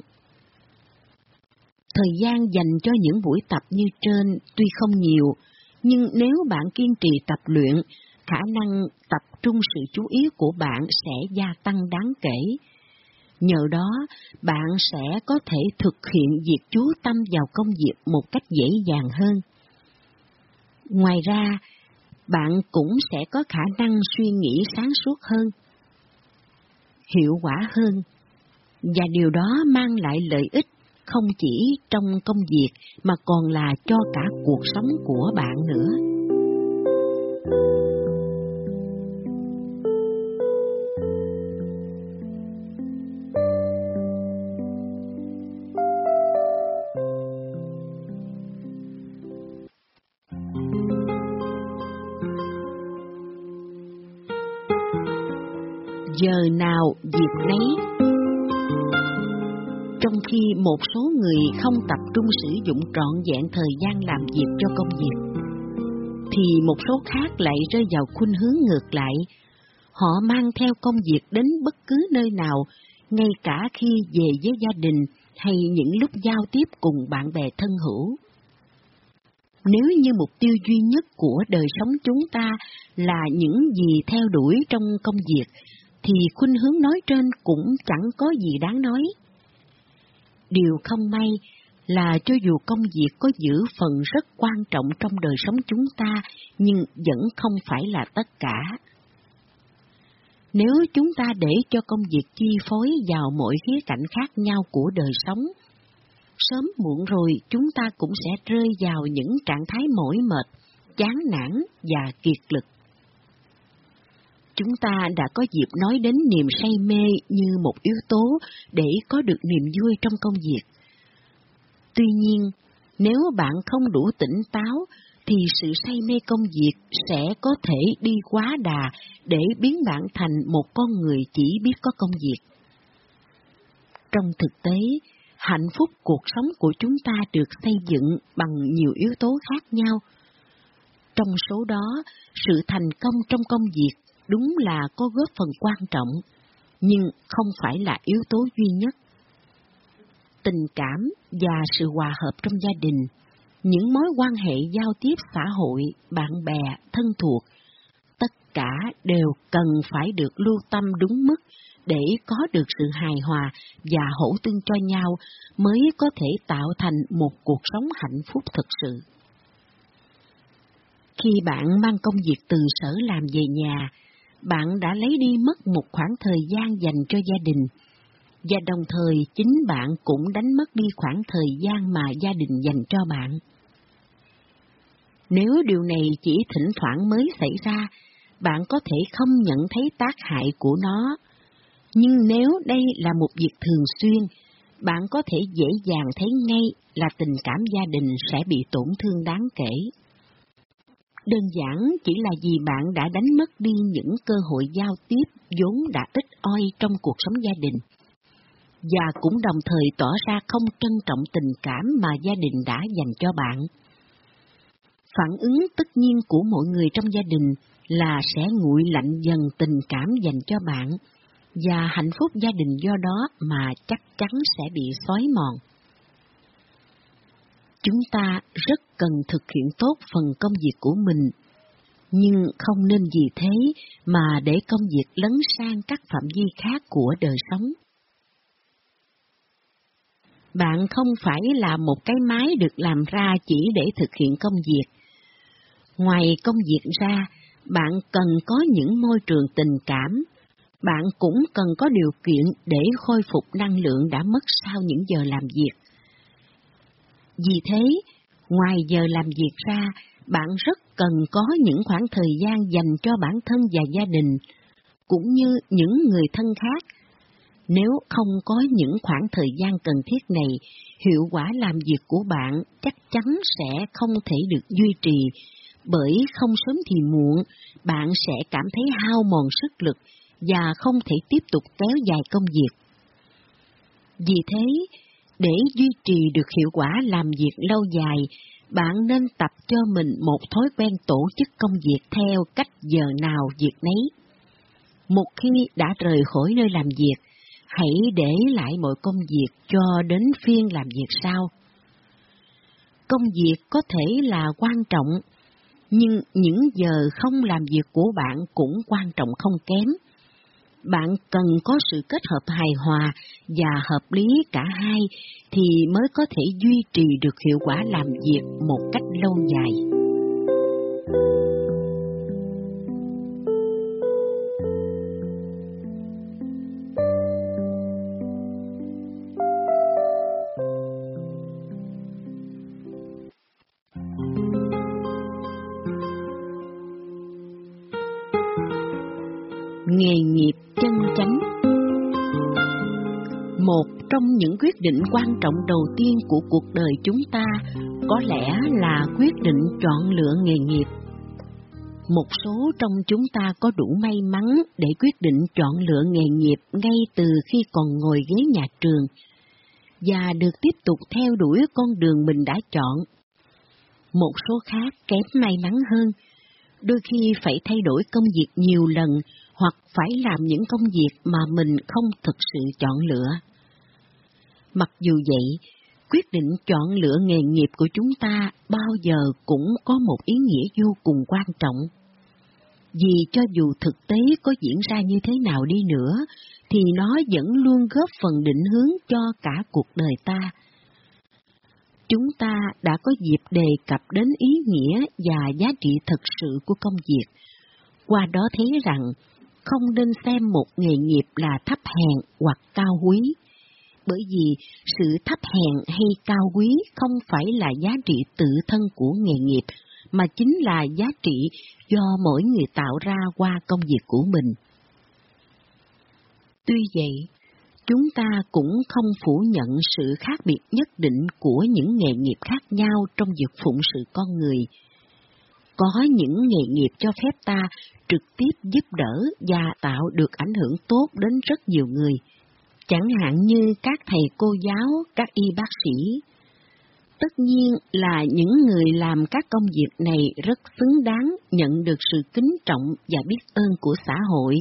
Thời gian dành cho những buổi tập như trên tuy không nhiều, nhưng nếu bạn kiên trì tập luyện, khả năng tập trung sự chú ý của bạn sẽ gia tăng đáng kể. Nhờ đó, bạn sẽ có thể thực hiện việc chú tâm vào công việc một cách dễ dàng hơn. Ngoài ra, bạn cũng sẽ có khả năng suy nghĩ sáng suốt hơn, hiệu quả hơn, và điều đó mang lại lợi ích không chỉ trong công việc mà còn là cho cả cuộc sống của bạn nữa. Giờ nào việc nấy. Trong khi một số người không tập trung sử dụng trọn vẹn thời gian làm việc cho công việc, thì một số khác lại rơi vào khuynh hướng ngược lại. Họ mang theo công việc đến bất cứ nơi nào, ngay cả khi về với gia đình hay những lúc giao tiếp cùng bạn bè thân hữu. Nếu như mục tiêu duy nhất của đời sống chúng ta là những gì theo đuổi trong công việc, thì khuynh hướng nói trên cũng chẳng có gì đáng nói. Điều không may là cho dù công việc có giữ phần rất quan trọng trong đời sống chúng ta, nhưng vẫn không phải là tất cả. Nếu chúng ta để cho công việc chi phối vào mọi khía cạnh khác nhau của đời sống, sớm muộn rồi chúng ta cũng sẽ rơi vào những trạng thái mỏi mệt, chán nản và kiệt lực. Chúng ta đã có dịp nói đến niềm say mê như một yếu tố để có được niềm vui trong công việc. Tuy nhiên, nếu bạn không đủ tỉnh táo, thì sự say mê công việc sẽ có thể đi quá đà để biến bạn thành một con người chỉ biết có công việc. Trong thực tế, hạnh phúc cuộc sống của chúng ta được xây dựng bằng nhiều yếu tố khác nhau. Trong số đó, sự thành công trong công việc đúng là có góp phần quan trọng, nhưng không phải là yếu tố duy nhất. Tình cảm và sự hòa hợp trong gia đình, những mối quan hệ giao tiếp xã hội, bạn bè, thân thuộc, tất cả đều cần phải được lưu tâm đúng mức để có được sự hài hòa và hỗ tương cho nhau mới có thể tạo thành một cuộc sống hạnh phúc thực sự. Khi bạn mang công việc từ sở làm về nhà, bạn đã lấy đi mất một khoảng thời gian dành cho gia đình, và đồng thời chính bạn cũng đánh mất đi khoảng thời gian mà gia đình dành cho bạn. Nếu điều này chỉ thỉnh thoảng mới xảy ra, bạn có thể không nhận thấy tác hại của nó. Nhưng nếu đây là một việc thường xuyên, bạn có thể dễ dàng thấy ngay là tình cảm gia đình sẽ bị tổn thương đáng kể. Đơn giản chỉ là vì bạn đã đánh mất đi những cơ hội giao tiếp vốn đã ít oi trong cuộc sống gia đình, và cũng đồng thời tỏ ra không trân trọng tình cảm mà gia đình đã dành cho bạn. Phản ứng tất nhiên của mọi người trong gia đình là sẽ nguội lạnh dần tình cảm dành cho bạn, và hạnh phúc gia đình do đó mà chắc chắn sẽ bị xói mòn. Chúng ta rất cần thực hiện tốt phần công việc của mình, nhưng không nên vì thế mà để công việc lấn sang các phạm vi khác của đời sống. Bạn không phải là một cái máy được làm ra chỉ để thực hiện công việc. Ngoài công việc ra, bạn cần có những môi trường tình cảm. Bạn cũng cần có điều kiện để khôi phục năng lượng đã mất sau những giờ làm việc. Vì thế, ngoài giờ làm việc ra, bạn rất cần có những khoảng thời gian dành cho bản thân và gia đình, cũng như những người thân khác. Nếu không có những khoảng thời gian cần thiết này, hiệu quả làm việc của bạn chắc chắn sẽ không thể được duy trì, bởi không sớm thì muộn, bạn sẽ cảm thấy hao mòn sức lực và không thể tiếp tục kéo dài công việc. Vì thế, để duy trì được hiệu quả làm việc lâu dài, bạn nên tập cho mình một thói quen tổ chức công việc theo cách giờ nào việc nấy. Một khi đã rời khỏi nơi làm việc, hãy để lại mọi công việc cho đến phiên làm việc sau. Công việc có thể là quan trọng, nhưng những giờ không làm việc của bạn cũng quan trọng không kém. Bạn cần có sự kết hợp hài hòa và hợp lý cả hai thì mới có thể duy trì được hiệu quả làm việc một cách lâu dài. Nghề nghiệp chân chánh. Một trong những quyết định quan trọng đầu tiên của cuộc đời chúng ta có lẽ là quyết định chọn lựa nghề nghiệp. Một số trong chúng ta có đủ may mắn để quyết định chọn lựa nghề nghiệp ngay từ khi còn ngồi ghế nhà trường, và được tiếp tục theo đuổi con đường mình đã chọn. Một số khác kém may mắn hơn, đôi khi phải thay đổi công việc nhiều lần hoặc phải làm những công việc mà mình không thực sự chọn lựa. Mặc dù vậy, quyết định chọn lựa nghề nghiệp của chúng ta bao giờ cũng có một ý nghĩa vô cùng quan trọng. Vì cho dù thực tế có diễn ra như thế nào đi nữa, thì nó vẫn luôn góp phần định hướng cho cả cuộc đời ta. Chúng ta đã có dịp đề cập đến ý nghĩa và giá trị thực sự của công việc, qua đó thấy rằng không nên xem một nghề nghiệp là thấp hèn hoặc cao quý, bởi vì sự thấp hèn hay cao quý không phải là giá trị tự thân của nghề nghiệp, mà chính là giá trị do mỗi người tạo ra qua công việc của mình. Tuy vậy, chúng ta cũng không phủ nhận sự khác biệt nhất định của những nghề nghiệp khác nhau trong việc phụng sự con người. Có những nghề nghiệp cho phép ta trực tiếp giúp đỡ và tạo được ảnh hưởng tốt đến rất nhiều người, chẳng hạn như các thầy cô giáo, các y bác sĩ. Tất nhiên là những người làm các công việc này rất xứng đáng nhận được sự kính trọng và biết ơn của xã hội.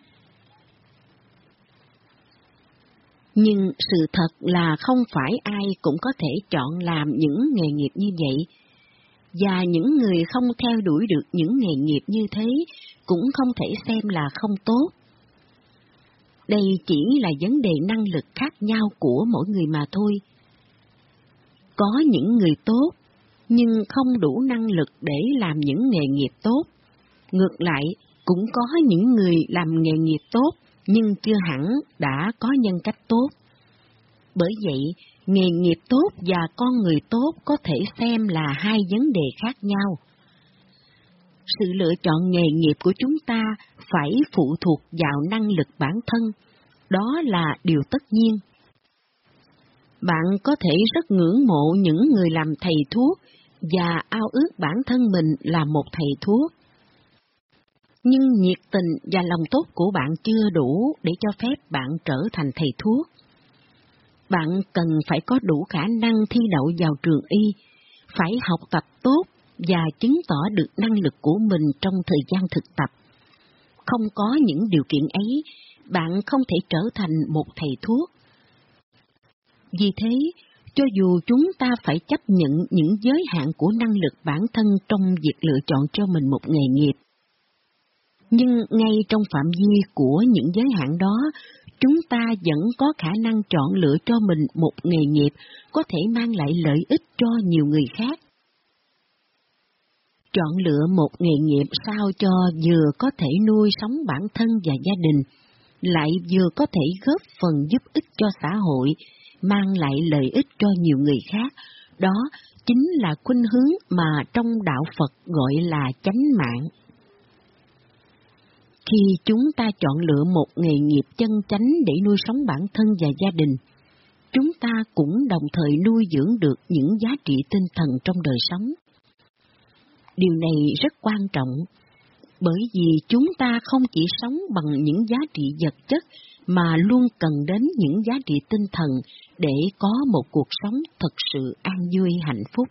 Nhưng sự thật là không phải ai cũng có thể chọn làm những nghề nghiệp như vậy, và những người không theo đuổi được những nghề nghiệp như thế cũng không thể xem là không tốt. Đây chỉ là vấn đề năng lực khác nhau của mỗi người mà thôi. Có những người tốt, nhưng không đủ năng lực để làm những nghề nghiệp tốt. Ngược lại, cũng có những người làm nghề nghiệp tốt, nhưng chưa hẳn đã có nhân cách tốt. Bởi vậy, nghề nghiệp tốt và con người tốt có thể xem là hai vấn đề khác nhau. Sự lựa chọn nghề nghiệp của chúng ta phải phụ thuộc vào năng lực bản thân, đó là điều tất nhiên. Bạn có thể rất ngưỡng mộ những người làm thầy thuốc và ao ước bản thân mình là một thầy thuốc. Nhưng nhiệt tình và lòng tốt của bạn chưa đủ để cho phép bạn trở thành thầy thuốc. Bạn cần phải có đủ khả năng thi đậu vào trường y, phải học tập tốt và chứng tỏ được năng lực của mình trong thời gian thực tập. Không có những điều kiện ấy, bạn không thể trở thành một thầy thuốc. Vì thế, cho dù chúng ta phải chấp nhận những giới hạn của năng lực bản thân trong việc lựa chọn cho mình một nghề nghiệp, nhưng ngay trong phạm vi của những giới hạn đó, chúng ta vẫn có khả năng chọn lựa cho mình một nghề nghiệp có thể mang lại lợi ích cho nhiều người khác. Chọn lựa một nghề nghiệp sao cho vừa có thể nuôi sống bản thân và gia đình, lại vừa có thể góp phần giúp ích cho xã hội, mang lại lợi ích cho nhiều người khác, đó chính là khuynh hướng mà trong đạo Phật gọi là chánh mạng. Khi chúng ta chọn lựa một nghề nghiệp chân chánh để nuôi sống bản thân và gia đình, chúng ta cũng đồng thời nuôi dưỡng được những giá trị tinh thần trong đời sống. Điều này rất quan trọng, bởi vì chúng ta không chỉ sống bằng những giá trị vật chất mà luôn cần đến những giá trị tinh thần để có một cuộc sống thật sự an vui hạnh phúc.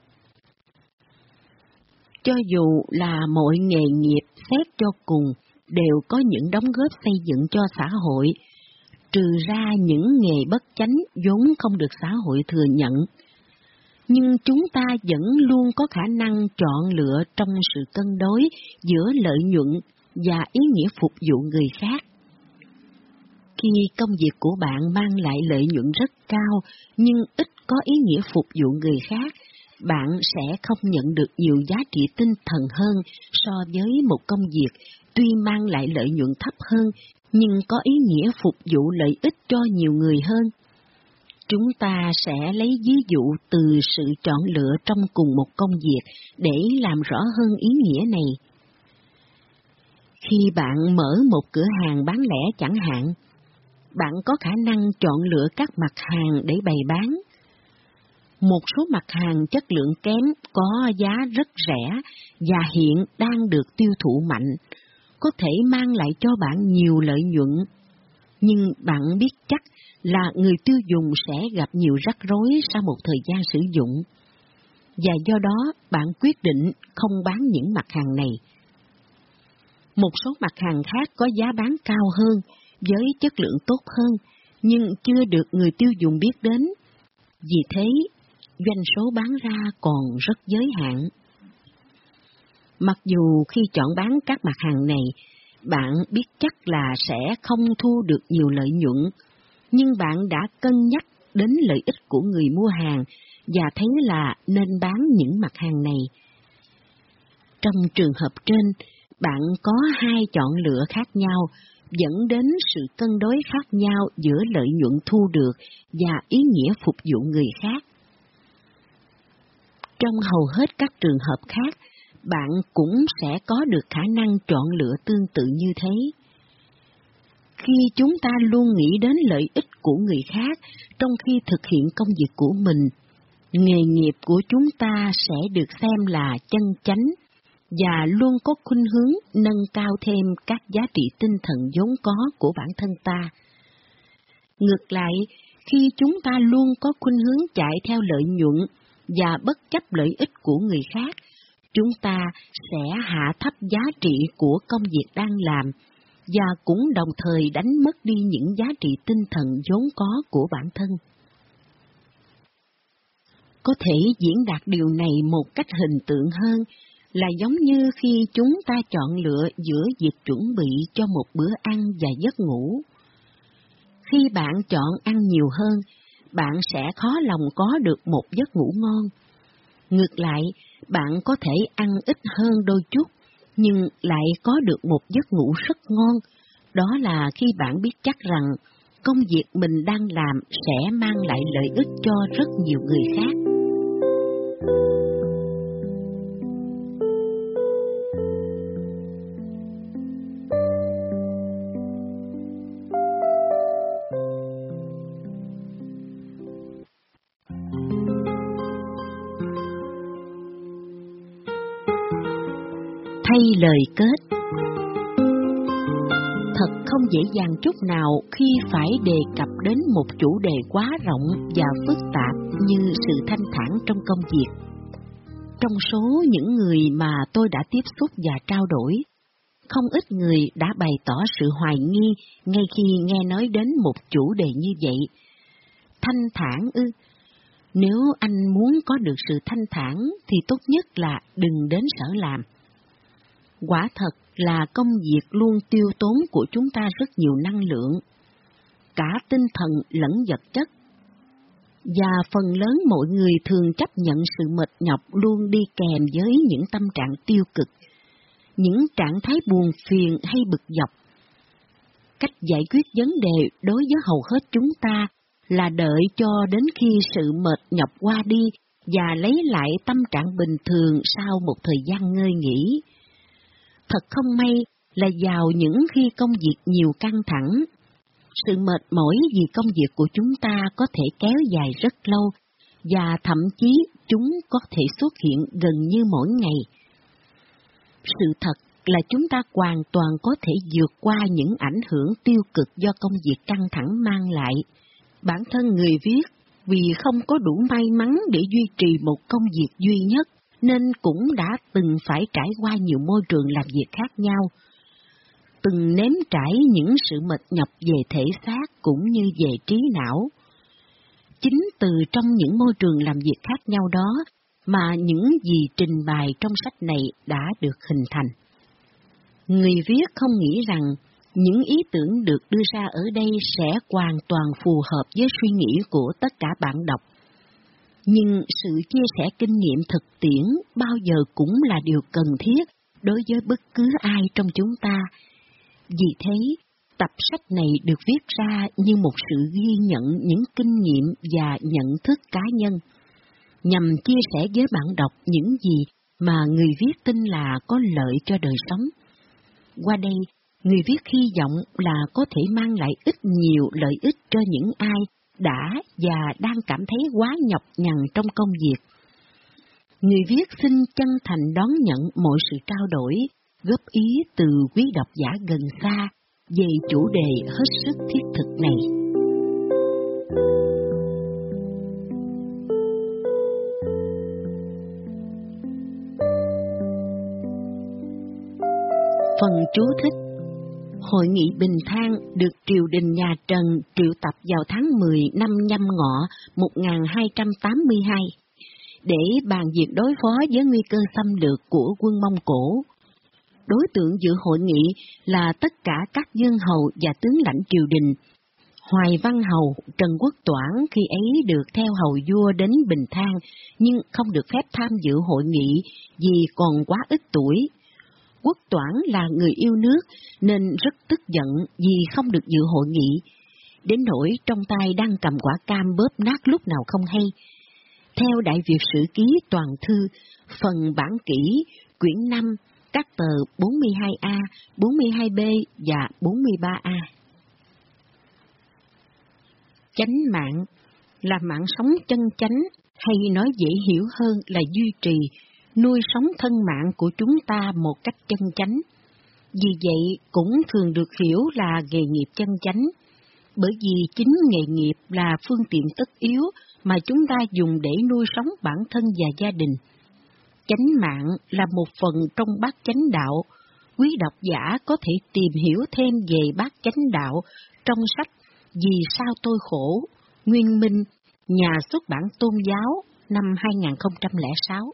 Cho dù là mọi nghề nghiệp xét cho cùng đều có những đóng góp xây dựng cho xã hội, trừ ra những nghề bất chánh vốn không được xã hội thừa nhận. Nhưng chúng ta vẫn luôn có khả năng chọn lựa trong sự cân đối giữa lợi nhuận và ý nghĩa phục vụ người khác. Khi công việc của bạn mang lại lợi nhuận rất cao nhưng ít có ý nghĩa phục vụ người khác, bạn sẽ không nhận được nhiều giá trị tinh thần hơn so với một công việc tuy mang lại lợi nhuận thấp hơn nhưng có ý nghĩa phục vụ lợi ích cho nhiều người hơn. Chúng ta sẽ lấy ví dụ từ sự chọn lựa trong cùng một công việc để làm rõ hơn ý nghĩa này. Khi bạn mở một cửa hàng bán lẻ chẳng hạn, bạn có khả năng chọn lựa các mặt hàng để bày bán. Một số mặt hàng chất lượng kém có giá rất rẻ và hiện đang được tiêu thụ mạnh, có thể mang lại cho bạn nhiều lợi nhuận. Nhưng bạn biết chắc là người tiêu dùng sẽ gặp nhiều rắc rối sau một thời gian sử dụng, và do đó bạn quyết định không bán những mặt hàng này. Một số mặt hàng khác có giá bán cao hơn, với chất lượng tốt hơn, nhưng chưa được người tiêu dùng biết đến. Vì thế, doanh số bán ra còn rất giới hạn. Mặc dù khi chọn bán các mặt hàng này, bạn biết chắc là sẽ không thu được nhiều lợi nhuận, nhưng bạn đã cân nhắc đến lợi ích của người mua hàng và thấy là nên bán những mặt hàng này. Trong trường hợp trên, bạn có hai chọn lựa khác nhau, dẫn đến sự cân đối khác nhau giữa lợi nhuận thu được và ý nghĩa phục vụ người khác. Trong hầu hết các trường hợp khác, bạn cũng sẽ có được khả năng chọn lựa tương tự như thế. Khi chúng ta luôn nghĩ đến lợi ích của người khác trong khi thực hiện công việc của mình, nghề nghiệp của chúng ta sẽ được xem là chân chánh và luôn có khuynh hướng nâng cao thêm các giá trị tinh thần vốn có của bản thân ta. Ngược lại, khi chúng ta luôn có khuynh hướng chạy theo lợi nhuận và bất chấp lợi ích của người khác, chúng ta sẽ hạ thấp giá trị của công việc đang làm và cũng đồng thời đánh mất đi những giá trị tinh thần vốn có của bản thân. Có thể diễn đạt điều này một cách hình tượng hơn là giống như khi chúng ta chọn lựa giữa việc chuẩn bị cho một bữa ăn và giấc ngủ. Khi bạn chọn ăn nhiều hơn, bạn sẽ khó lòng có được một giấc ngủ ngon. Ngược lại, bạn có thể ăn ít hơn đôi chút, nhưng lại có được một giấc ngủ rất ngon. Đó là khi bạn biết chắc rằng công việc mình đang làm sẽ mang lại lợi ích cho rất nhiều người khác. Thay lời kết. Thật không dễ dàng chút nào khi phải đề cập đến một chủ đề quá rộng và phức tạp như sự thanh thản trong công việc. Trong số những người mà tôi đã tiếp xúc và trao đổi, không ít người đã bày tỏ sự hoài nghi ngay khi nghe nói đến một chủ đề như vậy. Thanh thản ư? Nếu anh muốn có được sự thanh thản thì tốt nhất là đừng đến sở làm. Quả thật là công việc luôn tiêu tốn của chúng ta rất nhiều năng lượng, cả tinh thần lẫn vật chất. Và phần lớn mọi người thường chấp nhận sự mệt nhọc luôn đi kèm với những tâm trạng tiêu cực, những trạng thái buồn phiền hay bực dọc. Cách giải quyết vấn đề đối với hầu hết chúng ta là đợi cho đến khi sự mệt nhọc qua đi và lấy lại tâm trạng bình thường sau một thời gian ngơi nghỉ. Thật không may là vào những khi công việc nhiều căng thẳng, sự mệt mỏi vì công việc của chúng ta có thể kéo dài rất lâu và thậm chí chúng có thể xuất hiện gần như mỗi ngày. Sự thật là chúng ta hoàn toàn có thể vượt qua những ảnh hưởng tiêu cực do công việc căng thẳng mang lại. Bản thân người viết vì không có đủ may mắn để duy trì một công việc duy nhất nên cũng đã từng phải trải qua nhiều môi trường làm việc khác nhau, từng nếm trải những sự mệt nhọc về thể xác cũng như về trí não. Chính từ trong những môi trường làm việc khác nhau đó mà những gì trình bày trong sách này đã được hình thành. Người viết không nghĩ rằng những ý tưởng được đưa ra ở đây sẽ hoàn toàn phù hợp với suy nghĩ của tất cả bạn đọc. Nhưng sự chia sẻ kinh nghiệm thực tiễn bao giờ cũng là điều cần thiết đối với bất cứ ai trong chúng ta. Vì thế, tập sách này được viết ra như một sự ghi nhận những kinh nghiệm và nhận thức cá nhân, nhằm chia sẻ với bạn đọc những gì mà người viết tin là có lợi cho đời sống. Qua đây, người viết hy vọng là có thể mang lại ít nhiều lợi ích cho những ai đã và đang cảm thấy quá nhọc nhằn trong công việc. Người viết xin chân thành đón nhận mọi sự trao đổi, góp ý từ quý độc giả gần xa về chủ đề hết sức thiết thực này. Phần chú thích. Hội nghị Bình Thang được triều đình nhà Trần triệu tập vào tháng mười năm Nhâm Ngọ một nghìn hai trăm tám mươi hai để bàn việc đối phó với nguy cơ xâm lược của quân Mông Cổ. Đối tượng dự hội nghị là tất cả các vương hầu và tướng lãnh triều đình. Hoài Văn Hầu, Trần Quốc Toản khi ấy được theo hầu vua đến Bình Thang nhưng không được phép tham dự hội nghị vì còn quá ít tuổi. Quốc Toản là người yêu nước nên rất tức giận vì không được dự hội nghị, đến nỗi trong tay đang cầm quả cam bóp nát lúc nào không hay. Theo Đại Việt Sử Ký Toàn Thư, phần bản kỹ, quyển năm, các tờ bốn mươi hai A, bốn mươi hai B và bốn mươi ba A. Chánh mạng là mạng sống chân chánh, hay nói dễ hiểu hơn là duy trì, nuôi sống thân mạng của chúng ta một cách chân chánh. Vì vậy cũng thường được hiểu là nghề nghiệp chân chánh, bởi vì chính nghề nghiệp là phương tiện tất yếu mà chúng ta dùng để nuôi sống bản thân và gia đình. Chánh mạng là một phần trong bát chánh đạo. Quý độc giả có thể tìm hiểu thêm về bát chánh đạo trong sách Vì sao tôi khổ, Nguyên Minh, nhà xuất bản Tôn giáo, năm hai nghìn không trăm lẻ sáu.